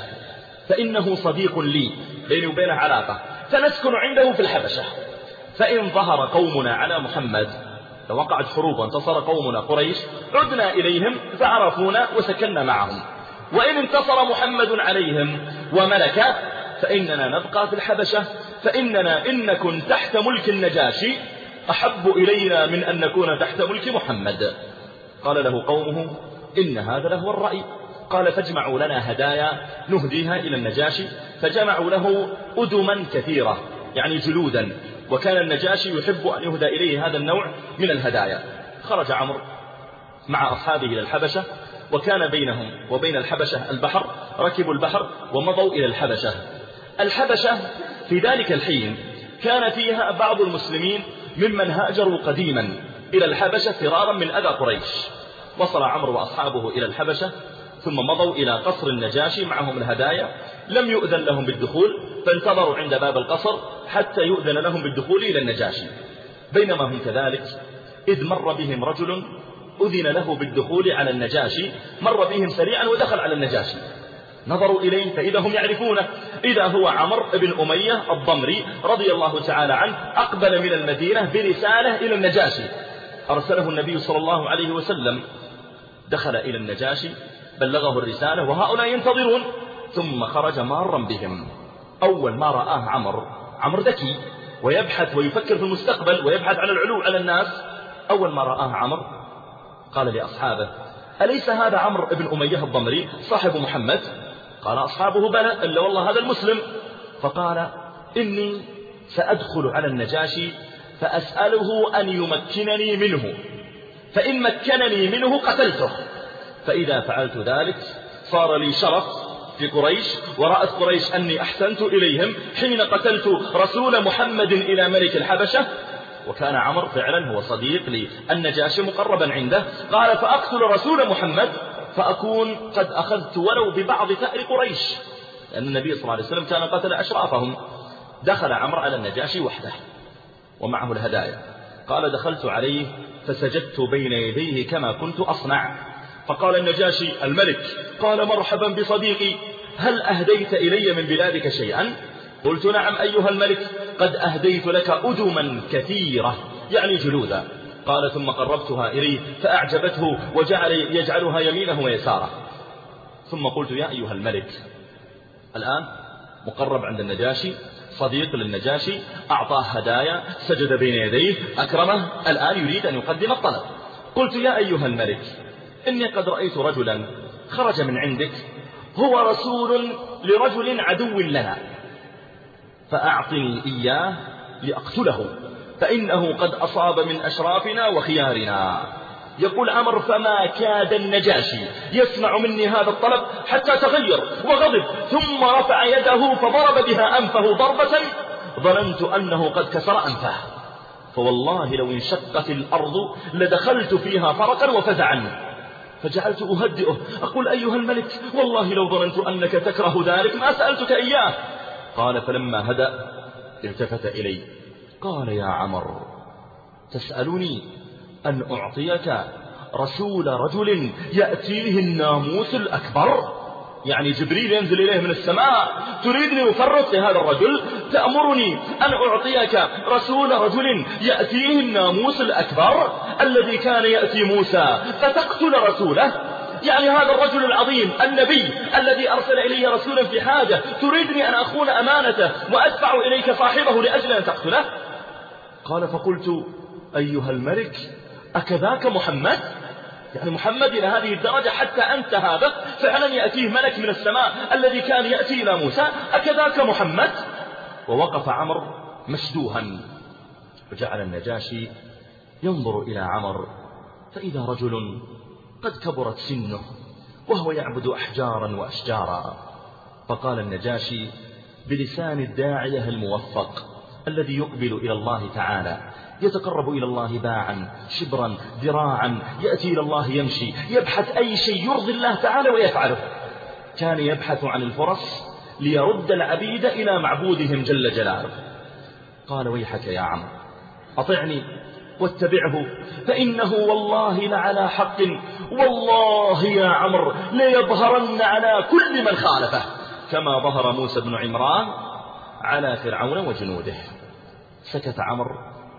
فإنه صديق لي بيني وبينه علاقة، فنسكن عنده في الحبشة. فإن ظهر قومنا على محمد، لو وقعت حروب وانتصر قومنا قريش، عدنا إليهم فعرفونا وسكننا معهم، وإن انتصر محمد عليهم وملك فإننا نبقى في الحبشة، فإننا إن نكن تحت ملك النجاشي أحب إلينا من أن نكون تحت ملك محمد. قال له قومه: إن هذا له الرأي. قال: فاجمعوا لنا هدايا نهديها إلى النجاشي. فجمعوا له أدما كثيرة، يعني جلودا، وكان النجاشي يحب أن يهدى إليه هذا النوع من الهدايا. خرج عمرو مع أصحابه إلى الحبشة، وكان بينهم وبين الحبشة البحر، ركبوا البحر ومضوا إلى الحبشة. الحبشة في ذلك الحين كان فيها بعض المسلمين ممن هاجروا قديما إلى الحبشة فرارا من أذى قريش. وصل عمرو وأصحابه إلى الحبشة، ثم مضوا إلى قصر النجاشي معهم الهدايا. لم يؤذن لهم بالدخول، فانتظروا عند باب القصر حتى يؤذن لهم بالدخول إلى النجاشي. بينما هم كذلك إذ مر بهم رجل أذن له بالدخول على النجاشي، مر بهم سريعا ودخل على النجاشي. نظروا إليه فإذا هم يعرفونه، إذا هو عمرو بن أمية الضمري رضي الله تعالى عنه، أقبل من المدينة برسالة إلى النجاشي أرسله النبي صلى الله عليه وسلم. دخل إلى النجاشي بلغه الرسالة وهؤلاء ينتظرون، ثم خرج مارا بهم. أول ما رآه عمرو، عمرو ذكي ويبحث ويفكر في المستقبل ويبحث على العلو على الناس. أول ما رآه عمرو قال لأصحابه: أليس هذا عمرو بن أمية الضمري صاحب محمد؟ قال أصحابه: بلى، إلا والله هذا المسلم. فقال: إني سأدخل على النجاشي فأسأله أن يمكنني منه، فإن مكنني منه قتلته، فإذا فعلت ذلك صار لي شرف في قريش، ورأت قريش أني أحسنت إليهم حين قتلت رسول محمد إلى ملك الحبشة، وكان عمرو فعلا هو صديق للنجاشي مقربا عنده. قال فأقتل رسول محمد فأكون قد أخذت ولو ببعض ثأر قريش، لأن النبي صلى الله عليه وسلم كان قتل أشرافهم. دخل عمرو على النجاشي وحده ومعه الهدايا. قال دخلت عليه فسجدت بين يديه كما كنت أصنع. فقال النجاشي الملك قال مرحبا بصديقي، هل أهديت إلي من بلادك شيئا؟ قلت نعم أيها الملك، قد أهديت لك أدما كثيرة يعني جلودا. قال ثم قربتها إليه فأعجبته وجعل يجعلها يمينه ويساره. ثم قلت يا أيها الملك، الآن مقرب عند النجاشي، صديق للنجاشي، أعطاه هدايا، سجد بين يديه، أكرمه، الآن يريد أن يقدم الطلب. قلت يا أيها الملك، إني قد رأيت رجلا خرج من عندك هو رسول لرجل عدو لنا، فأعطني إياه لأقتله، فإنه قد أصاب من أشرافنا وخيارنا. يقول عمرو فما كاد النجاشي يسمع مني هذا الطلب حتى تغير وغضب، ثم رفع يده فضرب بها أنفه ضربة ظننت أنه قد كسر أنفه، فوالله لو انشقت الأرض لدخلت فيها فرقا وفزعا. فجعلت أهدئه أقول أيها الملك والله لو ظننت أنك تكره ذلك ما سألتك إياه. قال فلما هدأ التفت إلي قال يا عمرو تسألني أن أعطيك رسول رجل يأتيه الناموس الأكبر، يعني جبريل ينزل إليه من السماء، تريدني أفرط لهذا الرجل؟ تأمرني أن أعطيك رسول رجل يأتيه الناموس الأكبر الذي كان يأتي موسى فتقتل رسوله؟ يعني هذا الرجل العظيم النبي الذي أرسل إلي رسولا في حاجة تريدني أن أخون أمانته وأدفع إليك صاحبه لأجل أن تقتله؟ قال فقلت أيها الملك أكذاك محمد؟ يعني محمد إلى هذه الدرجة حتى أنت هذا فعلا يأتيه ملك من السماء الذي كان يأتي إلى موسى، أكذاك محمد؟ ووقف عمرو مشدوها. وجعل النجاشي ينظر إلى عمرو فإذا رجل قد كبرت سنه وهو يعبد أحجارا وأشجارا. فقال النجاشي بلسان الداعية الموفق الذي يقبل إلى الله تعالى، يتقرب إلى الله باعا شبرا ذراعا، يأتي إلى الله يمشي، يبحث أي شيء يرضي الله تعالى ويفعله. كان يبحث عن الفرص ليرد العبيد إلى معبودهم جل جلاله. قال ويحك يا عمرو أطعني واتبعه فإنه والله لعلى حق، والله يا عمرو ليظهرن على كل من خالفه كما ظهر موسى بن عمران على فرعون وجنوده. سكت عمرو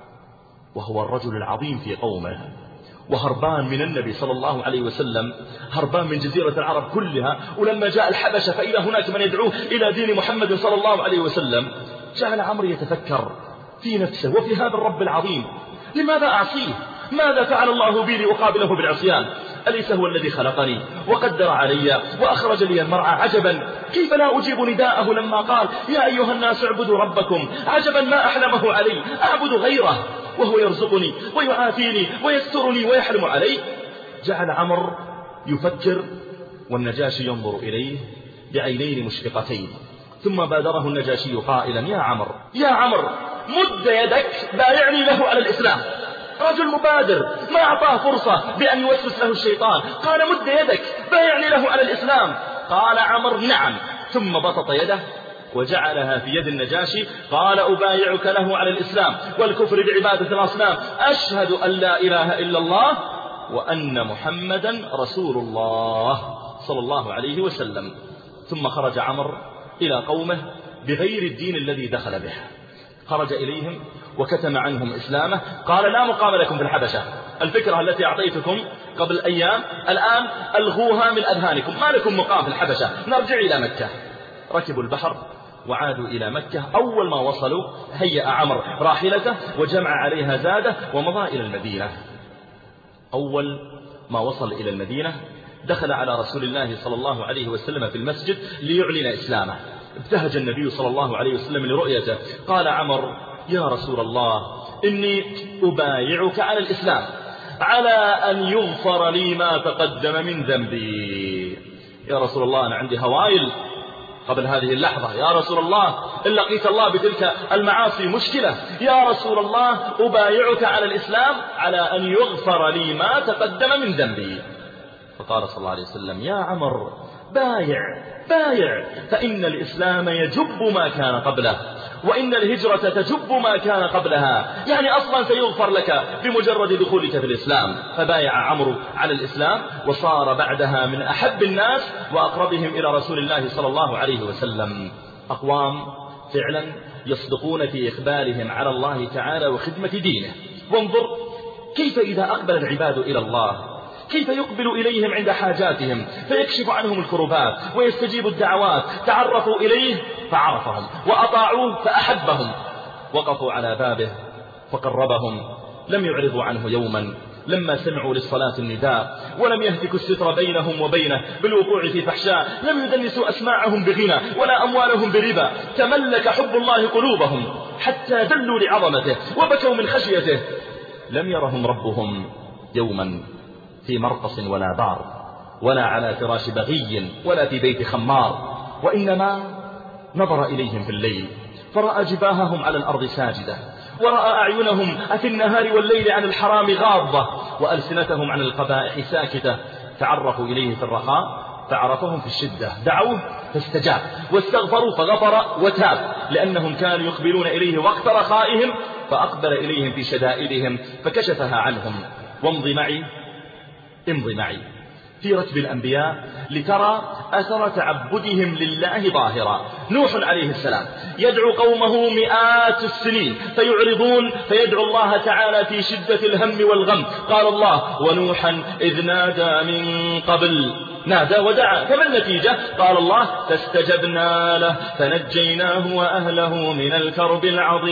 وهو الرجل العظيم في قومه، وهربان من النبي صلى الله عليه وسلم، هربان من جزيرة العرب كلها، ولما جاء الحبشة فإذا هناك من يدعوه إلى دين محمد صلى الله عليه وسلم. جعل عمرو يتفكر في نفسه وفي هذا الرب العظيم، لماذا أعصيه؟ ماذا فعل الله بي لأقابله بالعصيان؟ أليس هو الذي خلقني وقدر علي وأخرج لي المرعى؟ عجبا كيف لا أجيب نداءه لما قال يا أيها الناس اعبدوا ربكم، عجبا ما أحلمه علي، أعبد غيره وهو يرزقني ويعافيني ويسترني ويحلم علي. جعل عمرو يفكر والنجاشي ينظر إليه بعينين مشفقتين، ثم بادره النجاشي قائلا يا عمرو يا عمرو مد يدك بايعني له على الإسلام. رجل مبادر ما أعطاه فرصة بأن يوسوس له الشيطان، قال مد يدك بايعني له على الإسلام. قال عمرو نعم، ثم بسط يده وجعلها في يد النجاشي. قال أبايعك له على الإسلام والكفر بعبادة الأصنام، أشهد أن لا إله إلا الله وأن محمدا رسول الله صلى الله عليه وسلم. ثم خرج عمرو إلى قومه بغير الدين الذي دخل به، خرج إليهم وكتم عنهم إسلامه. قال لا مقام لكم في الحبشة، الفكرة التي أعطيتكم قبل أيام الآن ألغوها من أذهانكم، ما لكم مقام في الحبشة، نرجع إلى مكة. ركبوا البحر وعادوا إلى مكة. أول ما وصلوا هيأ عمرو راحلته وجمع عليها زاده ومضى إلى المدينة. أول ما وصل إلى المدينة دخل على رسول الله صلى الله عليه وسلم في المسجد ليعلن إسلامه. ابتهج النبي صلى الله عليه وسلم لرؤيته. قال عمرو يا رسول الله إني أبايعك على الإسلام على أن يغفر لي ما تقدم من ذنبي. يا رسول الله أنا عندي هوايل، قبل هذه اللحظة: يا رسول الله إن لقيت الله بتلك المعاصي مشكلة. يا رسول الله أبايعك على الإسلام على أن يغفر لي ما تقدم من ذنبي. فقال صلى الله عليه وسلم: يا عمر بايع بايع، فإن الإسلام يجب ما كان قبله، وإن الهجرة تجب ما كان قبلها، يعني أصلا سيغفر لك بمجرد دخولك في الإسلام. فبايع عمرو على الإسلام، وصار بعدها من أحب الناس وأقربهم إلى رسول الله صلى الله عليه وسلم. أقوام فعلا يصدقون في إقبالهم على الله تعالى وخدمة دينه. وانظر كيف إذا أقبل العباد إلى الله كيف يقبل إليهم عند حاجاتهم، فيكشف عنهم الكربات ويستجيب الدعوات. تعرفوا إليه فعرفهم، وأطاعوه فأحبهم، وقفوا على بابه فقربهم، لم يعرضوا عنه يوما لما سمعوا للصلاة النداء، ولم يهتكوا الستر بينهم وبينه بالوقوع في فحشاء، لم يدنسوا أسماعهم بغنى ولا أموالهم بربا. تملك حب الله قلوبهم حتى ذلوا لعظمته وبكوا من خشيته. لم يرهم ربهم يوما في مرقص ولا بار، ولا على فراش بغي، ولا في بيت خمار، وإنما نظر إليهم في الليل فرأى جباههم على الأرض ساجدة، ورأى أعينهم في النهار والليل عن الحرام غاضة، وألسنتهم عن القبائح ساكتة. تعرفوا إليه في الرخاء فعرفهم في الشدة، دعوه فاستجاب، واستغفروا فغفر وتاب، لأنهم كانوا يقبلون إليه وقت رخائهم، فأقبل إليهم في شدائدهم فكشفها عنهم. وامضي معي امضي معي في رتب الأنبياء لترى أثر تعبدهم لله ظاهرا. نوح عليه السلام يدعو قومه مئات السنين فيعرضون، فيدعو الله تعالى في شدة الهم والغم. قال الله: ونوحا إذ نادى من قبل، نادى ودعا، فما النتيجة؟ قال الله: فاستجبنا له فنجيناه وأهله من الكرب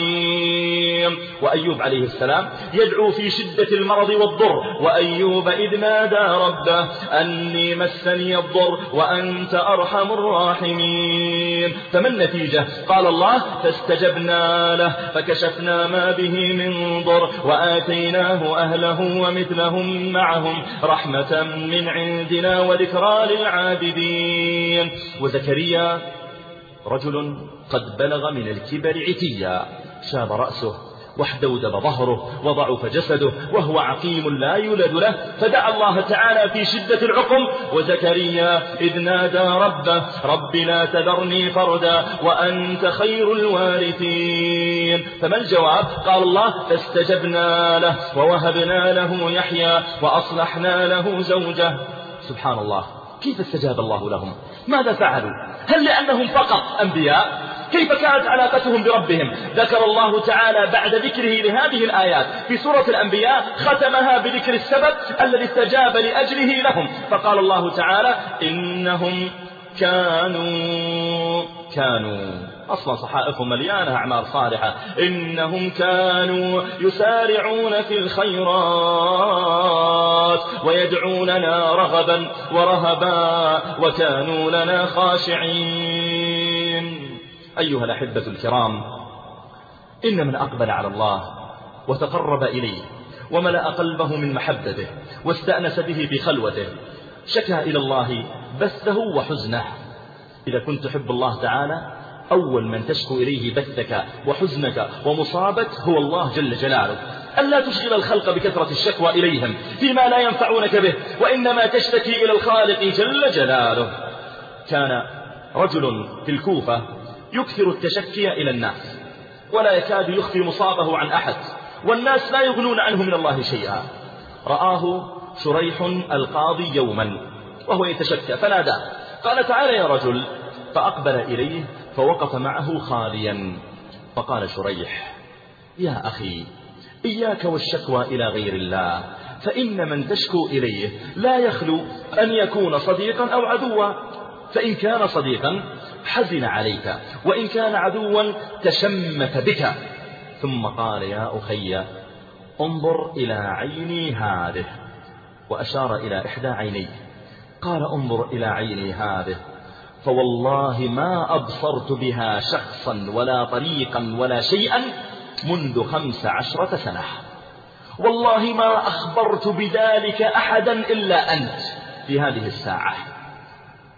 العظيم. وأيوب عليه السلام يدعو في شدة المرض والضر: وأيوب إذ نادى ربه أني مسني الضر وأنت أرحم الراحمين. فما النتيجة؟ قال الله: فاستجبنا له فكشفنا ما به من ضر وآتيناه أهله ومثلهم معهم رحمة من عندنا وذكرى للعابدين. وزكريا رجل قد بلغ من الكبر عتيا، شاب رأسه واحدودب ظهره وضعف جسده وهو عقيم لا يولد له، فدعا الله تعالى في شدة العقم: وزكريا إذ نادى ربه رب لا تذرني فردا وأنت خير الوارثين. فما الجواب؟ قال الله: فاستجبنا له ووهبنا له يحيى وأصلحنا له زوجه. سبحان الله، كيف استجاب الله لهم؟ ماذا فعلوا؟ هل لأنهم فقط أنبياء؟ كيف كانت علاقتهم بربهم؟ ذكر الله تعالى بعد ذكره لهذه الآيات في سورة الأنبياء ختمها بذكر السبب الذي استجاب لأجله لهم، فقال الله تعالى: إنهم كانوا كانوا أصلا صحائفهم مليانة أعمال صالحة. إنهم كانوا يسارعون في الخيرات ويدعوننا رغبا ورهبا وكانوا لنا خاشعين. أيها الأحبة الكرام، إن من أقبل على الله وتقرب إليه وملأ قلبه من محبته واستأنس به في خلوته شكى إلى الله بثه وحزنه. إذا كنت تحب الله تعالى أول من تشكو إليه بثك وحزنك ومصابك هو الله جل جلاله. ألا تشغل الخلق بكثرة الشكوى إليهم فيما لا ينفعونك به، وإنما تشتكي إلى الخالق جل جلاله. كان رجل في الكوفة يكثر التشكي إلى الناس ولا يكاد يخفي مصابه عن أحد، والناس لا يغنون عنه من الله شيئا. رآه شريح القاضي يوما وهو يتشكى فناداه، قال: تعالى يا رجل. فأقبل إليه فوقف معه خاليا، فقال شريح: يا أخي، إياك والشكوى إلى غير الله، فإن من تشكو إليه لا يخلو أن يكون صديقا أو عدوا، فإن كان صديقا حزن عليك، وإن كان عدوا تشمت بك. ثم قال: يا أخي، انظر إلى عيني هذه، وأشار إلى إحدى عينيه، قال: انظر إلى عيني هذه، فوالله ما أبصرت بها شخصا ولا طريقا ولا شيئا منذ خمس عشرة سنة، والله ما أخبرت بذلك أحدا إلا أنت في هذه الساعة.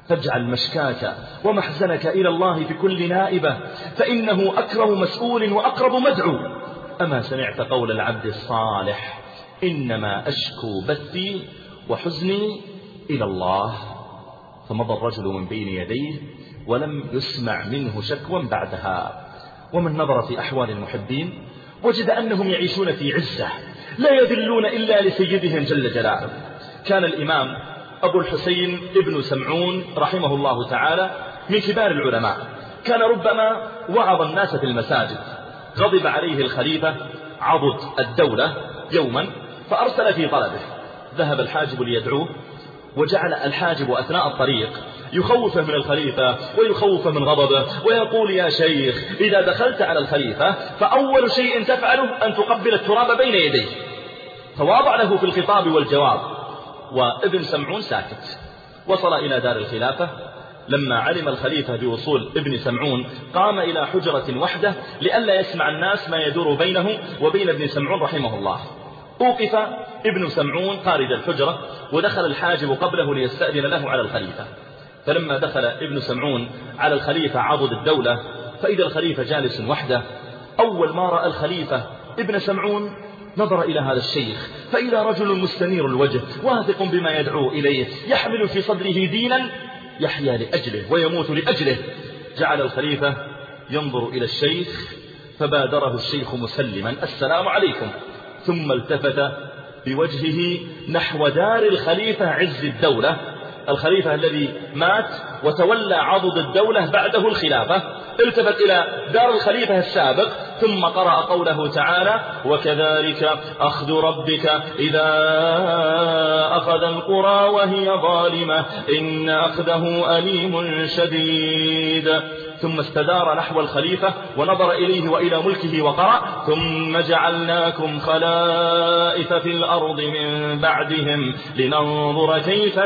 فاجعل مشكاك ومحزنك إلى الله في كل نائبة، فإنه أكرم مسؤول وأقرب مدعو. أما سمعت قول العبد الصالح إنما أشكو بثي وحزني إلى الله. فمضى الرجل من بين يديه ولم يسمع منه شكوى بعدها. ومن نظر في أحوال المحبين وجد أنهم يعيشون في عزة، لا يذلون إلا لسيدهم جل جلاله. كان الإمام أبو الحسين ابن سمعون رحمه الله تعالى من كبار العلماء، كان ربما وعظ الناس في المساجد. غضب عليه الخليفة عضد الدولة يوما فأرسل في طلبه. ذهب الحاجب ليدعوه، وجعل الحاجب أثناء الطريق يخوفه من الخليفة ويخوفه من غضبه، ويقول يا شيخ إذا دخلت على الخليفة فأول شيء تفعله أن تقبل التراب بين يديه. تواضع له في الخطاب والجواب، وابن سمعون ساكت. وصل إلى دار الخلافة. لما علم الخليفة بوصول ابن سمعون قام إلى حجرة وحده لئلا يسمع الناس ما يدور بينه وبين ابن سمعون رحمه الله. أوقف ابن سمعون خارج الحجرة، ودخل الحاجب قبله ليستأذن له على الخليفة. فلما دخل ابن سمعون على الخليفة عضد الدولة فإذا الخليفة جالس وحده. أول ما رأى الخليفة ابن سمعون نظر إلى هذا الشيخ فإذا رجل مستنير الوجه واثق بما يدعو إليه، يحمل في صدره دينا يحيا لأجله ويموت لأجله. جعل الخليفة ينظر إلى الشيخ فبادره الشيخ مسلما السلام عليكم، ثم التفت بوجهه نحو دار الخليفة عز الدولة، الخليفة الذي مات وتولى عضد الدولة بعده الخلافة. التفت إلى دار الخليفة السابق ثم قرأ قوله تعالى وكذلك أخذ ربك إذا أخذ القرى وهي ظالمة إن أخذه أليم شديد. ثم استدار نحو الخليفة ونظر إليه وإلى ملكه وقرأ ثم جعلناكم خلائف في الأرض من بعدهم لننظر كيف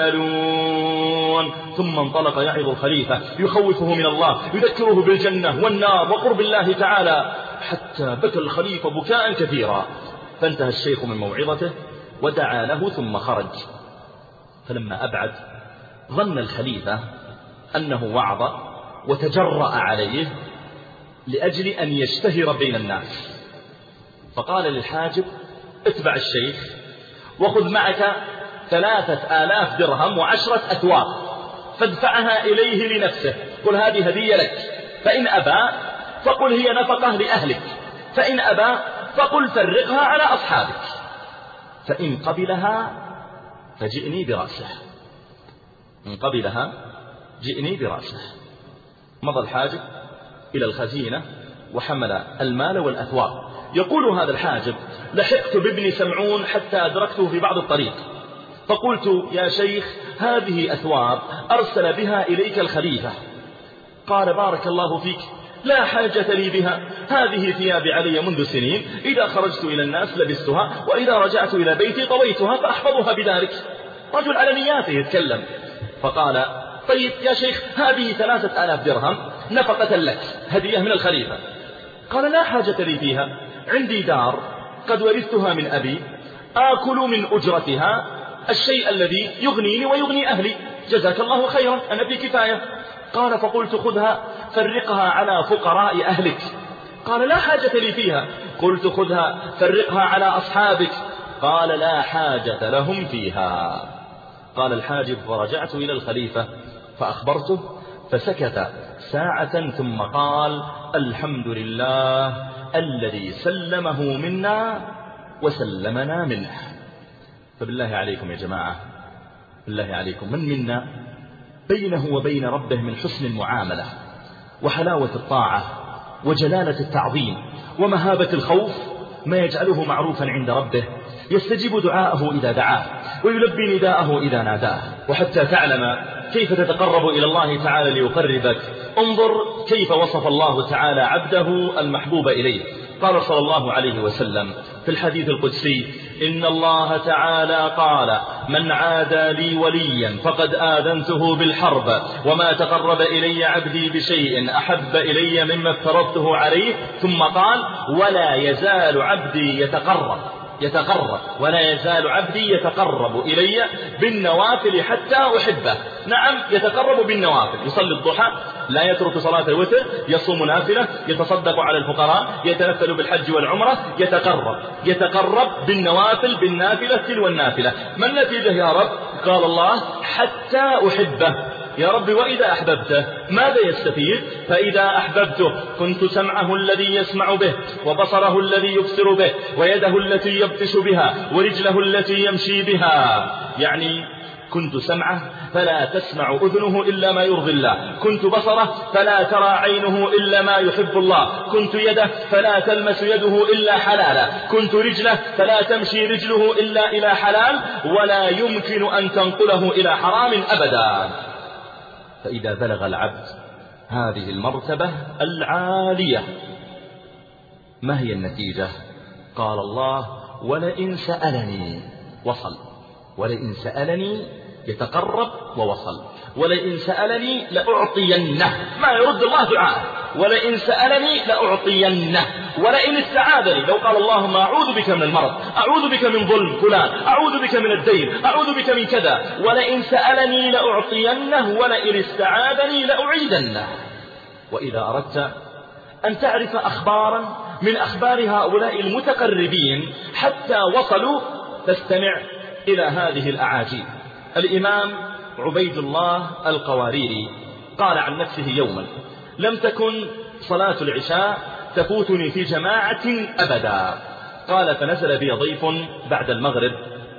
تعملون. ثم انطلق يعظ الخليفة يخوفه من الله، يذكره بالجنة والنار وقرب الله تعالى، حتى بكى الخليفة بكاء كثيرا. فانتهى الشيخ من موعظته ودعا له ثم خرج. فلما أبعد ظن الخليفة أنه وعظ وتجرأ عليه لأجل أن يشتهر بين الناس، فقال للحاجب اتبع الشيخ وخذ معك ثلاثة آلاف درهم وعشرة أثواب فادفعها إليه لنفسه، قل هذه هدية لك، فإن أبى فقل هي نفقة لأهلك، فإن أبى فقل فرقها على أصحابك، فإن قبلها فجئني برأسه، إن قبلها جئني برأسه. مضى الحاجب إلى الخزينة وحمل المال والأثواب. يقول هذا الحاجب لحقت بابن سمعون حتى أدركته في بعض الطريق، فقلت يا شيخ هذه أثواب أرسل بها إليك الخليفة. قال بارك الله فيك لا حاجة لي بها، هذه ثيابي علي منذ سنين، إذا خرجت إلى الناس لبستها وإذا رجعت إلى بيتي طويتها فأحفظها بذلك. رجل على نياته يتكلم. فقال طيب يا شيخ هذه ثلاثة آلاف درهم نفقة لك هدية من الخليفة. قال لا حاجة لي فيها، عندي دار قد ورثتها من أبي آكل من أجرتها الشيء الذي يغنيني ويغني أهلي، جزاك الله خيرا أنا في كفاية. قال فقلت خذها فرقها على فقراء أهلك. قال لا حاجة لي فيها. قلت خذها فرقها على أصحابك. قال لا حاجة لهم فيها. قال الحاجب فرجعت إلى الخليفة فأخبرته فسكت ساعة ثم قال الحمد لله الذي سلمه منا وسلمنا منه. فبالله عليكم يا جماعة، بالله عليكم من منا بينه وبين ربه من حسن المعاملة وحلاوة الطاعة وجلالة التعظيم ومهابة الخوف ما يجعله معروفا عند ربه، يستجيب دعاءه إذا دعاه ويلبي نداءه إذا ناداه. وحتى تعلم كيف تتقرب إلى الله تعالى ليقربك، انظر كيف وصف الله تعالى عبده المحبوب إليه. قال صلى الله عليه وسلم في الحديث القدسي إن الله تعالى قال من عادى لي وليا فقد آذنته بالحرب وما تقرب إلي عبدي بشيء أحب إلي مما افترضته عليه، ثم قال ولا يزال عبدي يتقرب يتقرب، ولا يزال عبدي يتقرب إلي بالنوافل حتى أحبه. نعم يتقرب بالنوافل، يصلي الضحى، لا يترك صلاة الوتر، يصوم نافلة، يتصدق على الفقراء، يتنفل بالحج والعمرة، يتقرب يتقرب بالنوافل بالنافلة تلو النافلة. ما النتيجة يا رب؟ قال الله حتى أحبه. يا رب وإذا أحببته ماذا يستفيد؟ فإذا أحببته كنت سمعه الذي يسمع به، وبصره الذي يبصر به، ويده التي يبطش بها، ورجله التي يمشي بها. يعني كنت سمعه فلا تسمع أذنه إلا ما يرضي الله، كنت بصره فلا ترى عينه إلا ما يحب الله، كنت يده فلا تلمس يده إلا حلالا، كنت رجله فلا تمشي رجله إلا إلى حلال، ولا يمكن أن تنقله إلى حرام أبدا. فإذا بلغ العبد هذه المرتبة العالية ما هي النتيجة؟ قال الله ولئن سألني وصل، ولئن سألني يتقرب ووصل، ولئن سألني لأعطينه، ما يرد الله دعاءه، ولئن سألني لأعطينه، ولئن استعاذني، لو قال اللهم أعوذ بك من المرض، أعوذ بك من ظلم فلان، أعوذ بك من الدين، أعوذ بك من كذا، ولئن سألني لأعطينه، ولئن استعاذني لأعيدنه. وإذا أردت أن تعرف أخبارا من أخبار هؤلاء المتقربين حتى وصلوا، فاستمع إلى هذه الأعاجيب. الإمام عبيد الله القواريري قال عن نفسه يوما: لم تكن صلاة العشاء تفوتني في جماعة أبدا. قال: فنزل بي ضيف بعد المغرب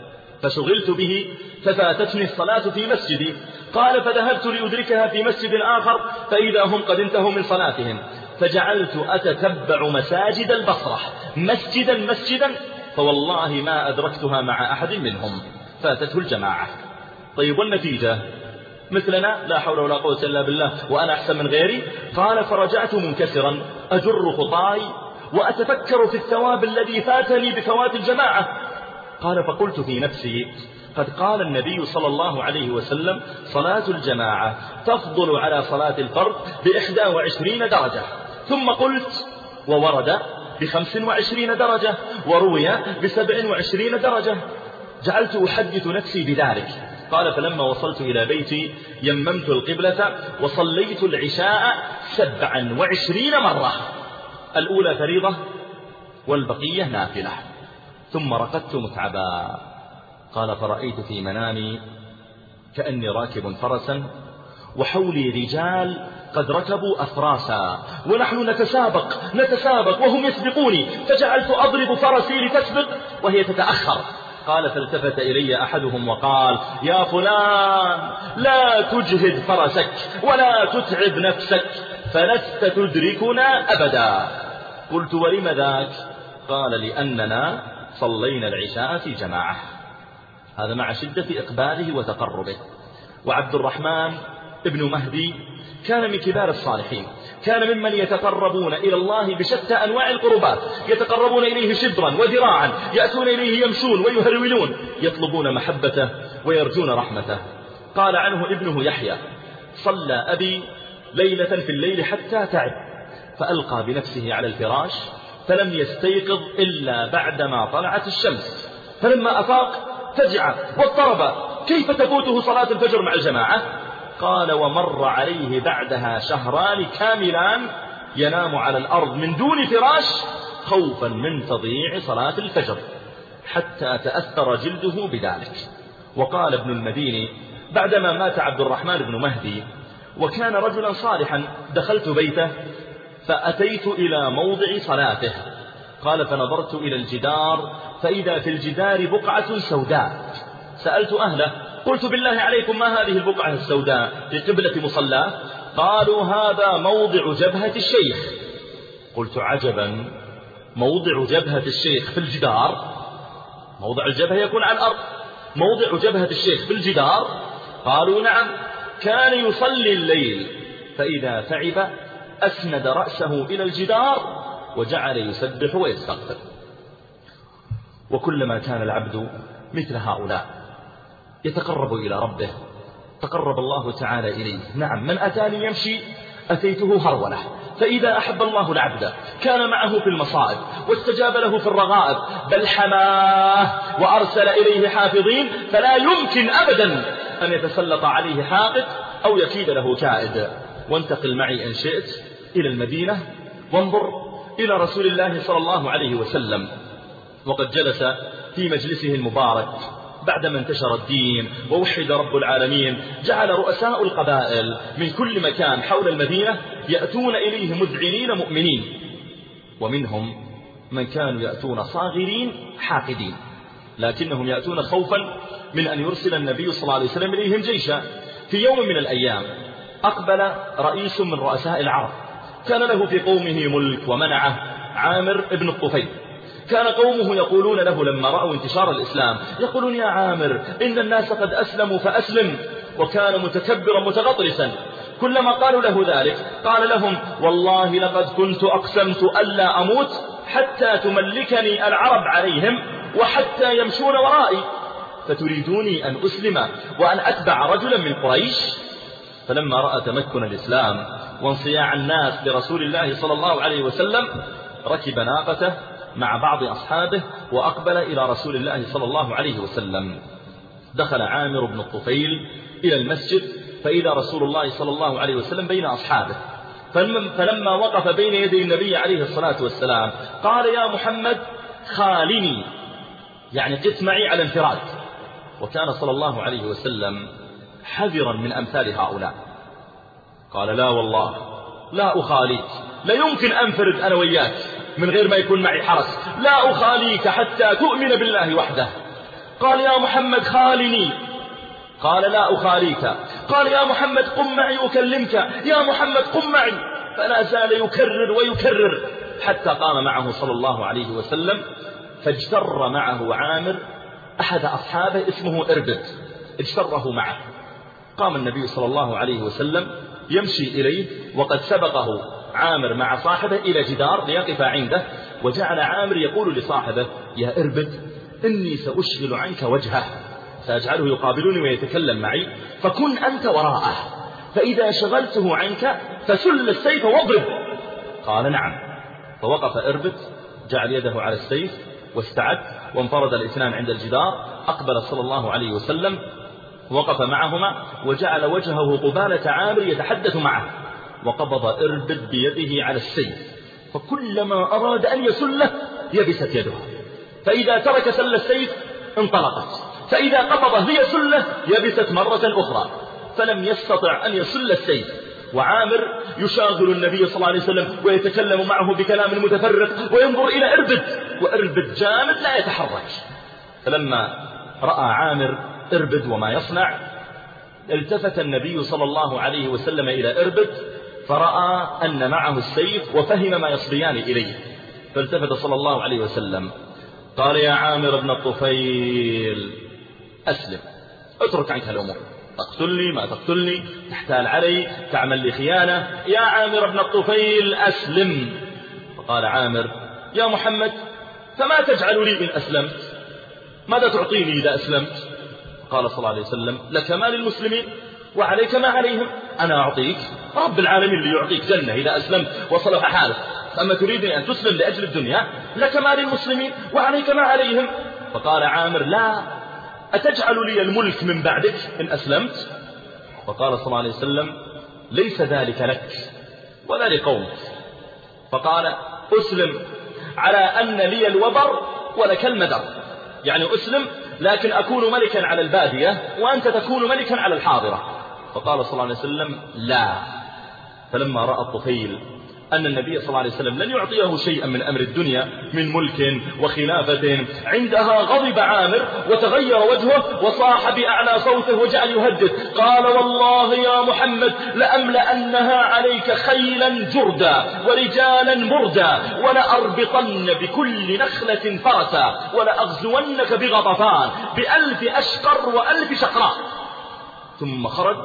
فشغلت به ففاتتني الصلاة في مسجدي. قال: فذهبت لأدركها في مسجد آخر فإذا هم قد انتهوا من صلاتهم، فجعلت أتتبع مساجد البصرة مسجدا مسجدا، فوالله ما أدركتها مع أحد منهم، فاتته الجماعة. طيب والنتيجة؟ مثلنا لا حول ولا قوة إلا بالله وأنا أحسن من غيري. قال: فرجعت منكسرا أجر خطاي وأتفكر في الثواب الذي فاتني بفوات الجماعة. قال: فقلت في نفسي: قد قال النبي صلى الله عليه وسلم: صلاة الجماعة تفضل على صلاة الفرد بإحدى وعشرين درجة. ثم قلت: وورد بخمس وعشرين درجة، وروي بسبع وعشرين درجة. جعلت أحدث نفسي بذلك. قال: فلما وصلت إلى بيتي يممت القبلة وصليت العشاء سبعا وعشرين مرة، الأولى فريضة والبقية نافلة، ثم رقدت متعبا. قال: فرأيت في منامي كأني راكب فرسا وحولي رجال قد ركبوا أفراسا، ونحن نتسابق نتسابق وهم يسبقوني، فجعلت أضرب فرسي لتسبق وهي تتأخر. قال: فالتفت إلي أحدهم وقال: يا فلان لا تجهد فرسك ولا تتعب نفسك فلست تدركنا أبدا. قلت: ولم ذاك؟ قال: لأننا صلينا العشاء في جماعة. هذا مع شدة إقباله وتقربه. وعبد الرحمن ابن مهدي كان من كبار الصالحين، كان ممن يتقربون إلى الله بشتى أنواع القربات، يتقربون إليه شبرا وذراعا، يأتون إليه يمشون ويهرولون، يطلبون محبته ويرجون رحمته. قال عنه ابنه يحيى: صلى أبي ليلة في الليل حتى تعب، فألقى بنفسه على الفراش فلم يستيقظ إلا بعدما طلعت الشمس، فلما أفاق فزع واضطرب، كيف تفوته صلاة الفجر مع الجماعة؟ قال: ومر عليه بعدها شهران كاملان ينام على الأرض من دون فراش خوفا من تضييع صلاة الفجر، حتى تأثر جلده بذلك. وقال ابن المديني بعدما مات عبد الرحمن بن مهدي وكان رجلا صالحا: دخلت بيته فأتيت إلى موضع صلاته. قال: فنظرت إلى الجدار فإذا في الجدار بقعة سوداء، سألت أهله قلت: بالله عليكم ما هذه البقعة السوداء في قبلة مصلاه؟ قالوا: هذا موضع جبهة الشيخ. قلت: عجبا، موضع جبهة الشيخ في الجدار؟ موضع الجبهة يكون على الأرض، موضع جبهة الشيخ في الجدار؟ قالوا: نعم، كان يصلي الليل فإذا تعب أسند رأسه إلى الجدار وجعل يسبح ويستغفر. وكلما كان العبد مثل هؤلاء يتقرب إلى ربه تقرب الله تعالى إليه. نعم، من أتاني يمشي أتيته هرولة، فإذا أحب الله العبد كان معه في المصائب واستجاب له في الرغائب، بل حماه وأرسل إليه حافظين، فلا يمكن أبدا أن يتسلط عليه حاقد أو يكيد له كائد. وانتقل معي إن شئت إلى المدينة وانظر إلى رسول الله صلى الله عليه وسلم، وقد جلس في مجلسه المبارك بعدما انتشر الدين ووحد رب العالمين. جعل رؤساء القبائل من كل مكان حول المدينة يأتون إليه مذعنين مؤمنين، ومنهم من كانوا يأتون صاغرين حاقدين، لكنهم يأتون خوفا من أن يرسل النبي صلى الله عليه وسلم إليهم جيشا. في يوم من الأيام أقبل رئيس من رؤساء العرب، كان له في قومه ملك ومنعه، عامر ابن الطفيل. كان قومه يقولون له لما رأوا انتشار الإسلام، يقولون يا عامر إن الناس قد أسلموا فأسلم، وكان متكبرا متغطرسا. كلما قالوا له ذلك قال لهم والله لقد كنت أقسمت ألا أموت حتى تملكني العرب عليهم وحتى يمشون ورائي، فتريدوني أن أسلم وأن أتبع رجلا من قريش؟ فلما رأى تمكن الإسلام وانصياع الناس لرسول الله صلى الله عليه وسلم ركب ناقته مع بعض أصحابه وأقبل إلى رسول الله صلى الله عليه وسلم. دخل عامر بن الطفيل إلى المسجد فإذا رسول الله صلى الله عليه وسلم بين أصحابه، فلما وقف بين يدي النبي عليه الصلاة والسلام قال يا محمد خالني، يعني قت معي على انفراد. وكان صلى الله عليه وسلم حذرا من أمثال هؤلاء، قال لا والله لا أخاليك، لا يمكن أنفرد أنا وياك من غير ما يكون معي حرس، لا أخاليك حتى تؤمن بالله وحده. قال يا محمد خالني، قال لا أخاليك. قال يا محمد قم معي أكلمك، يا محمد قم معي، فلا زال يكرر ويكرر حتى قام معه صلى الله عليه وسلم، فاجتر معه عامر أحد أصحابه اسمه إربد، اجتره معه. قام النبي صلى الله عليه وسلم يمشي إليه وقد سبقه عامر مع صاحبه إلى جدار ليقف عنده، وجعل عامر يقول لصاحبه يا إربد إني سأشغل عنك وجهه، سأجعله يقابلني ويتكلم معي، فكن أنت وراءه، فإذا شغلته عنك فسل السيف واضرب. قال نعم. فوقف إربد جعل يده على السيف واستعد، وانفرد الاثنان عند الجدار. أقبل صلى الله عليه وسلم وقف معهما وجعل وجهه قبالة عامر يتحدث معه، وقبض إربد بيده على السيف، فكلما أراد أن يسله يبست يده، فإذا ترك سل السيف انطلقت، فإذا قبضه ليسله يبست مرة أخرى، فلم يستطع أن يسل السيف. وعامر يشاغل النبي صلى الله عليه وسلم ويتكلم معه بكلام متفرق وينظر إلى إربد، وإربد جامد لا يتحرك. فلما رأى عامر إربد وما يصنع التفت النبي صلى الله عليه وسلم إلى إربد فرأى أن معه السيف وفهم ما يصبيان إليه، فالتفت صلى الله عليه وسلم قال يا عامر بن الطفيل أسلم، اترك عنك الأمور، تقتلني ما تقتلني، تحتال علي، تعمل لي خيانة، يا عامر بن الطفيل أسلم. فقال عامر يا محمد فما تجعل لي إن أسلمت؟ ماذا تعطيني إذا أسلمت؟ قال صلى الله عليه وسلم لك ما للمسلمين وعليك ما عليهم، أنا أعطيك رب العالمين اللي يعطيك جنة إذا أسلمت وصلح حالك، أما تريدني أن تسلم لأجل الدنيا؟ لك ما للمسلمين وعليك ما عليهم. فقال عامر لا، أتجعل لي الملك من بعدك إن أسلمت؟ فقال صلى الله عليه وسلم ليس ذلك لك ولا لقومك. فقال أسلم على أن لي الوبر ولك المدر، يعني أسلم لكن أكون ملكا على البادية وأنت تكون ملكا على الحاضرة. فقال صلى الله عليه وسلم لا. فلما رأى الطفيل أن النبي صلى الله عليه وسلم لن يعطيه شيئا من أمر الدنيا من ملك وخلافة، عندها غضب عامر وتغير وجهه وصاح بأعلى صوته وجعل يهدد، قال والله يا محمد لأملأنها عليك خيلا جردا ورجالا مردا ولأربطن بكل نخلة فرسا ولأغزونك بغطفان بألف أشقر وألف شقراء. ثم خرج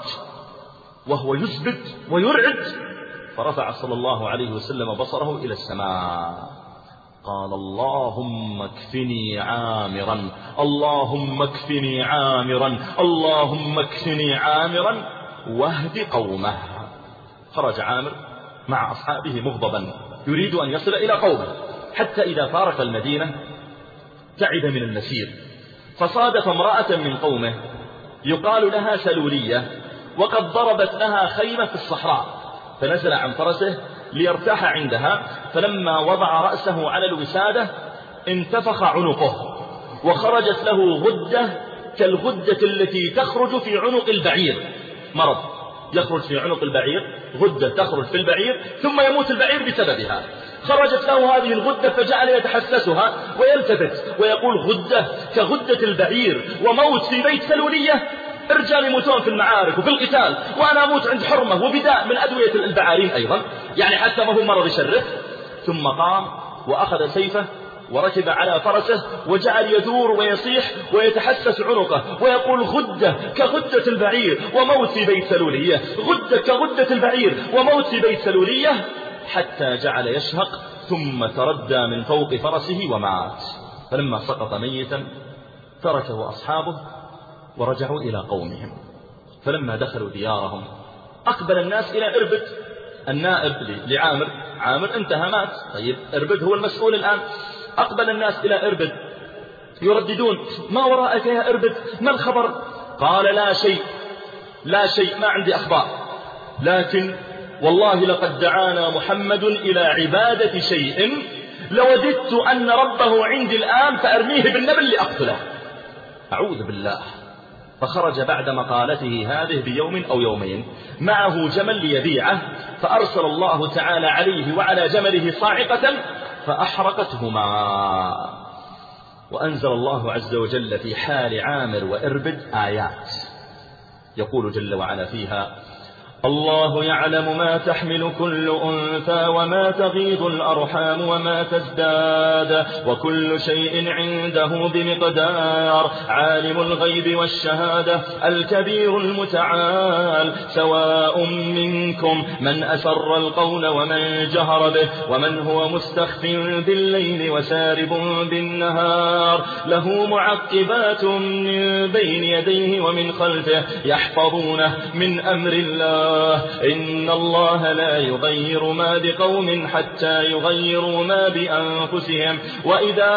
وهو يزبد ويرعد، فرفع صلى الله عليه وسلم بصره إلى السماء، قال اللهم اكفني عامرا، اللهم اكفني عامرا، اللهم اكفني عامرا واهد قومه. خرج عامر مع أصحابه مغضبا يريد أن يصل إلى قومه، حتى إذا فارق المدينة تعب من المسير، فصادف امرأة من قومه يقال لها سلولية، وقد ضربت لها خيمة في الصحراء، فنزل عن فرسه ليرتاح عندها، فلما وضع رأسه على الوسادة انتفخ عنقه، وخرجت له غدة كالغدة التي تخرج في عنق البعير، مرض يخرج في عنق البعير، غدة تخرج في البعير ثم يموت البعير بسببها. خرجت له هذه الغدة فجعل يتحسسها ويلتفت ويقول غدة كغدة البعير وموت في بيت سلولية، الرجال يموتون في المعارك وفي القتال وأنا أموت عند حرمة وبداء من أدوية البعارين أيضا، يعني حتى ما هو مرض يشرف. ثم قام وأخذ سيفه وركب على فرسه وجعل يدور ويصيح ويتحسس عنقه ويقول غدة كغدة البعير وموت في بيت سلولية، غدة كغدة البعير وموت في بيت سلولية، حتى جعل يشهق ثم تردى من فوق فرسه ومات. فلما سقط ميتا تركه أصحابه ورجعوا إلى قومهم. فلما دخلوا ديارهم أقبل الناس إلى إربد النائب لعامر، عامر انتهى مات، طيب إربد هو المسؤول الآن. أقبل الناس إلى إربد يرددون ما وراءك يا إربد، ما الخبر؟ قال لا شيء لا شيء، ما عندي أخبار، لكن والله لقد دعانا محمد إلى عبادة شيء لوددت أن ربه عندي الآن فأرميه بالنبل لأقتله. أعوذ بالله. فخرج بعد مقالته هذه بيوم أو يومين معه جمل ليبيعه، فأرسل الله تعالى عليه وعلى جمله صاعقة فأحرقتهما. وأنزل الله عز وجل في حال عامر وإربد آيات يقول جل وعلا فيها الله يعلم ما تحمل كل أنثى وما تغيض الأرحام وما تزداد وكل شيء عنده بمقدار عالم الغيب والشهادة الكبير المتعال سواء منكم من أسر القول ومن جهر به ومن هو مستخف بالليل وسارب بالنهار له معقبات من بين يديه ومن خلفه يحفظونه من أمر الله إن الله لا يغير ما بقوم حتى يغيروا ما بأنفسهم وإذا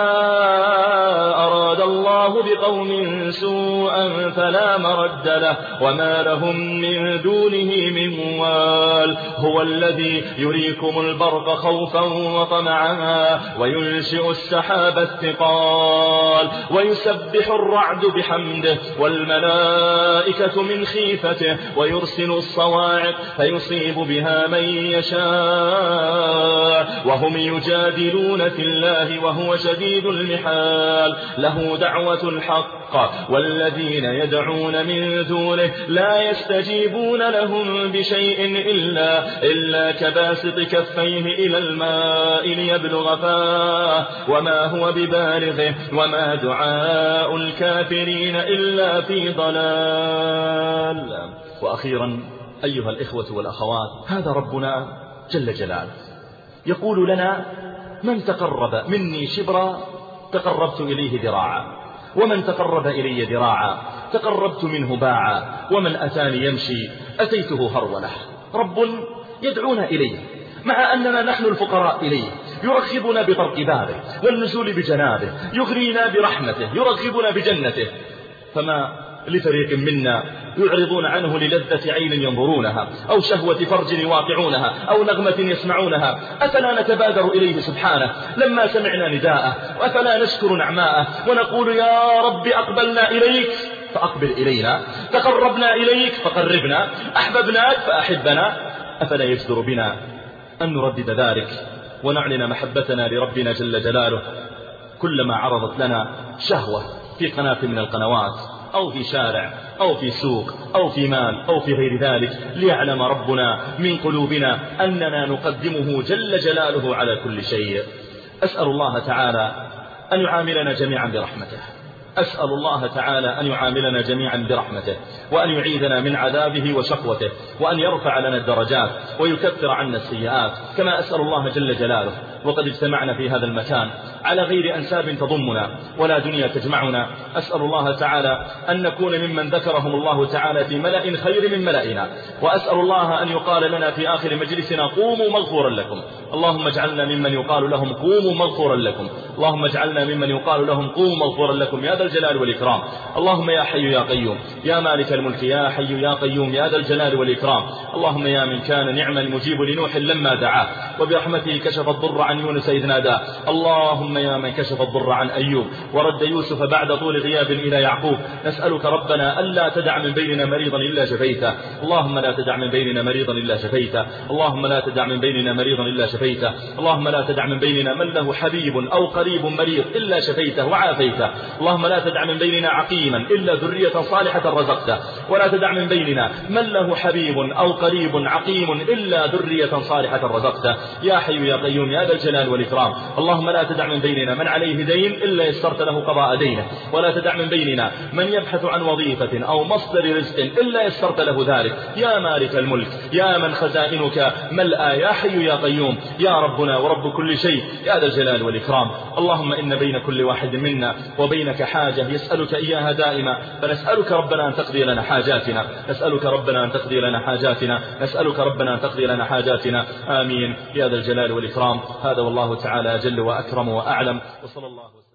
أراد الله بقوم سوءا فلا مرد له وما لهم من دونه من وال هو الذي يريكم البرق خوفا وطمعا وينشئ السحاب الثقال ويسبح الرعد بحمده والملائكة من خيفته ويرسل الصواعق فيصيب بها من يشاء وهم يجادلون في الله وهو شديد المحال له دعوة الحق والذين يدعون من دونه لا يستجيبون لهم بشيء إلا, إلا كباسط كفيه إلى الماء ليبلغ فاه وما هو ببالغه وما دعاء الكافرين إلا في ضلال. وأخيرا أيها الإخوة والأخوات، هذا ربنا جل جلاله يقول لنا من تقرب مني شبرا تقربت إليه ذراعا ومن تقرب إلي ذراعا تقربت منه باعا ومن أتاني يمشي أتيته هرولة. رب يدعونا إليه مع أننا نحن الفقراء إليه، يرغبنا بطرق بابه والنزول بجنابه، يغرينا برحمته، يرغبنا بجنته. فما لفريق منا يعرضون عنه للذة عين ينظرونها أو شهوة فرج يواقعونها أو نغمة يسمعونها، أفلا نتبادر إليه سبحانه لما سمعنا نداءه، وأفلا نشكر نعماءه ونقول يا رب أقبلنا إليك فأقبل إلينا، تقربنا إليك فقربنا، أحببناك فأحبنا. أفلا يجدر بنا أن نردد ذلك ونعلن محبتنا لربنا جل جلاله كلما عرضت لنا شهوة في قناة من القنوات أو في شارع أو في سوق أو في مال أو في غير ذلك، ليعلم ربنا من قلوبنا أننا نقدمه جل جلاله على كل شيء. أسأل الله تعالى أن يعاملنا جميعا برحمته، أسأل الله تعالى أن يعاملنا جميعا برحمته وأن يعيذنا من عذابه وشقوته وأن يرفع لنا الدرجات ويكفر عنا السيئات، كما أسأل الله جل جلاله وقد اجتمعنا في هذا المكان على غير أنساب تضمنا ولا دنيا تجمعنا. أسأل الله تعالى أن نكون ممن ذكرهم الله تعالى في ملأ خير من ملئنا، وأسأل الله أن يقال لنا في آخر مجلسنا قوموا مغفورا لكم. اللهم اجعلنا ممن يقال لهم قوموا مغفورا لكم، اللهم اجعلنا ممن يقال لهم قوموا مغفورا لكم يا ذا الجلال والإكرام. اللهم يا حي يا قيوم يا مالك الملك يا حي يا قيوم يا ذا الجلال والإكرام. اللهم يا من كان نعم المجيب لنوح لما دعاه، وبرحمته كشف الضر عن يونس إذ ناداه. اللهم يا من كشف الضر عن أيوب ورد يوسف بعد طول غياب إلى يعقوب، نسألك ربنا ألا تدع من بيننا مريضا إلا شفيته. اللهم لا تدع من بيننا مريضا إلا شفيته، اللهم لا تدع من بيننا مريضا إلا شفيته، اللهم لا تدع من بيننا من له حبيب أو قريب مريض إلا شفيته وعافيته. اللهم لا تدع من بيننا عقيما إلا ذرية صالحة رزقته، ولا تدع من بيننا من له حبيب أو قريب عقيم إلا ذرية صالحة رزقته يا حي يا قيوم يا ذا الجلال والإكرام. اللهم لا تدع من بيننا من عليه دين إلا يسرت له قضاء دينه، ولا تدع من بيننا من يبحث عن وظيفة أو مصدر رزق إلا يسرت له ذلك يا مالك الملك يا من خزائنك ملأى يا حي يا قيوم يا ربنا ورب كل شيء يا ذا الجلال والإكرام. اللهم إن بين كل واحد منا وبينك حاجة يسألك إياها دائما، فنسألك ربنا أن تقضي لنا حاجاتنا، نسألك ربنا أن تقضي لنا حاجاتنا، نسألك ربنا أن تقضي لنا حاجاتنا. آمين يا ذا الجلال والإكرام. هذا والله تعالى جل وأكرم وأعلم، وصلى الله وسلم.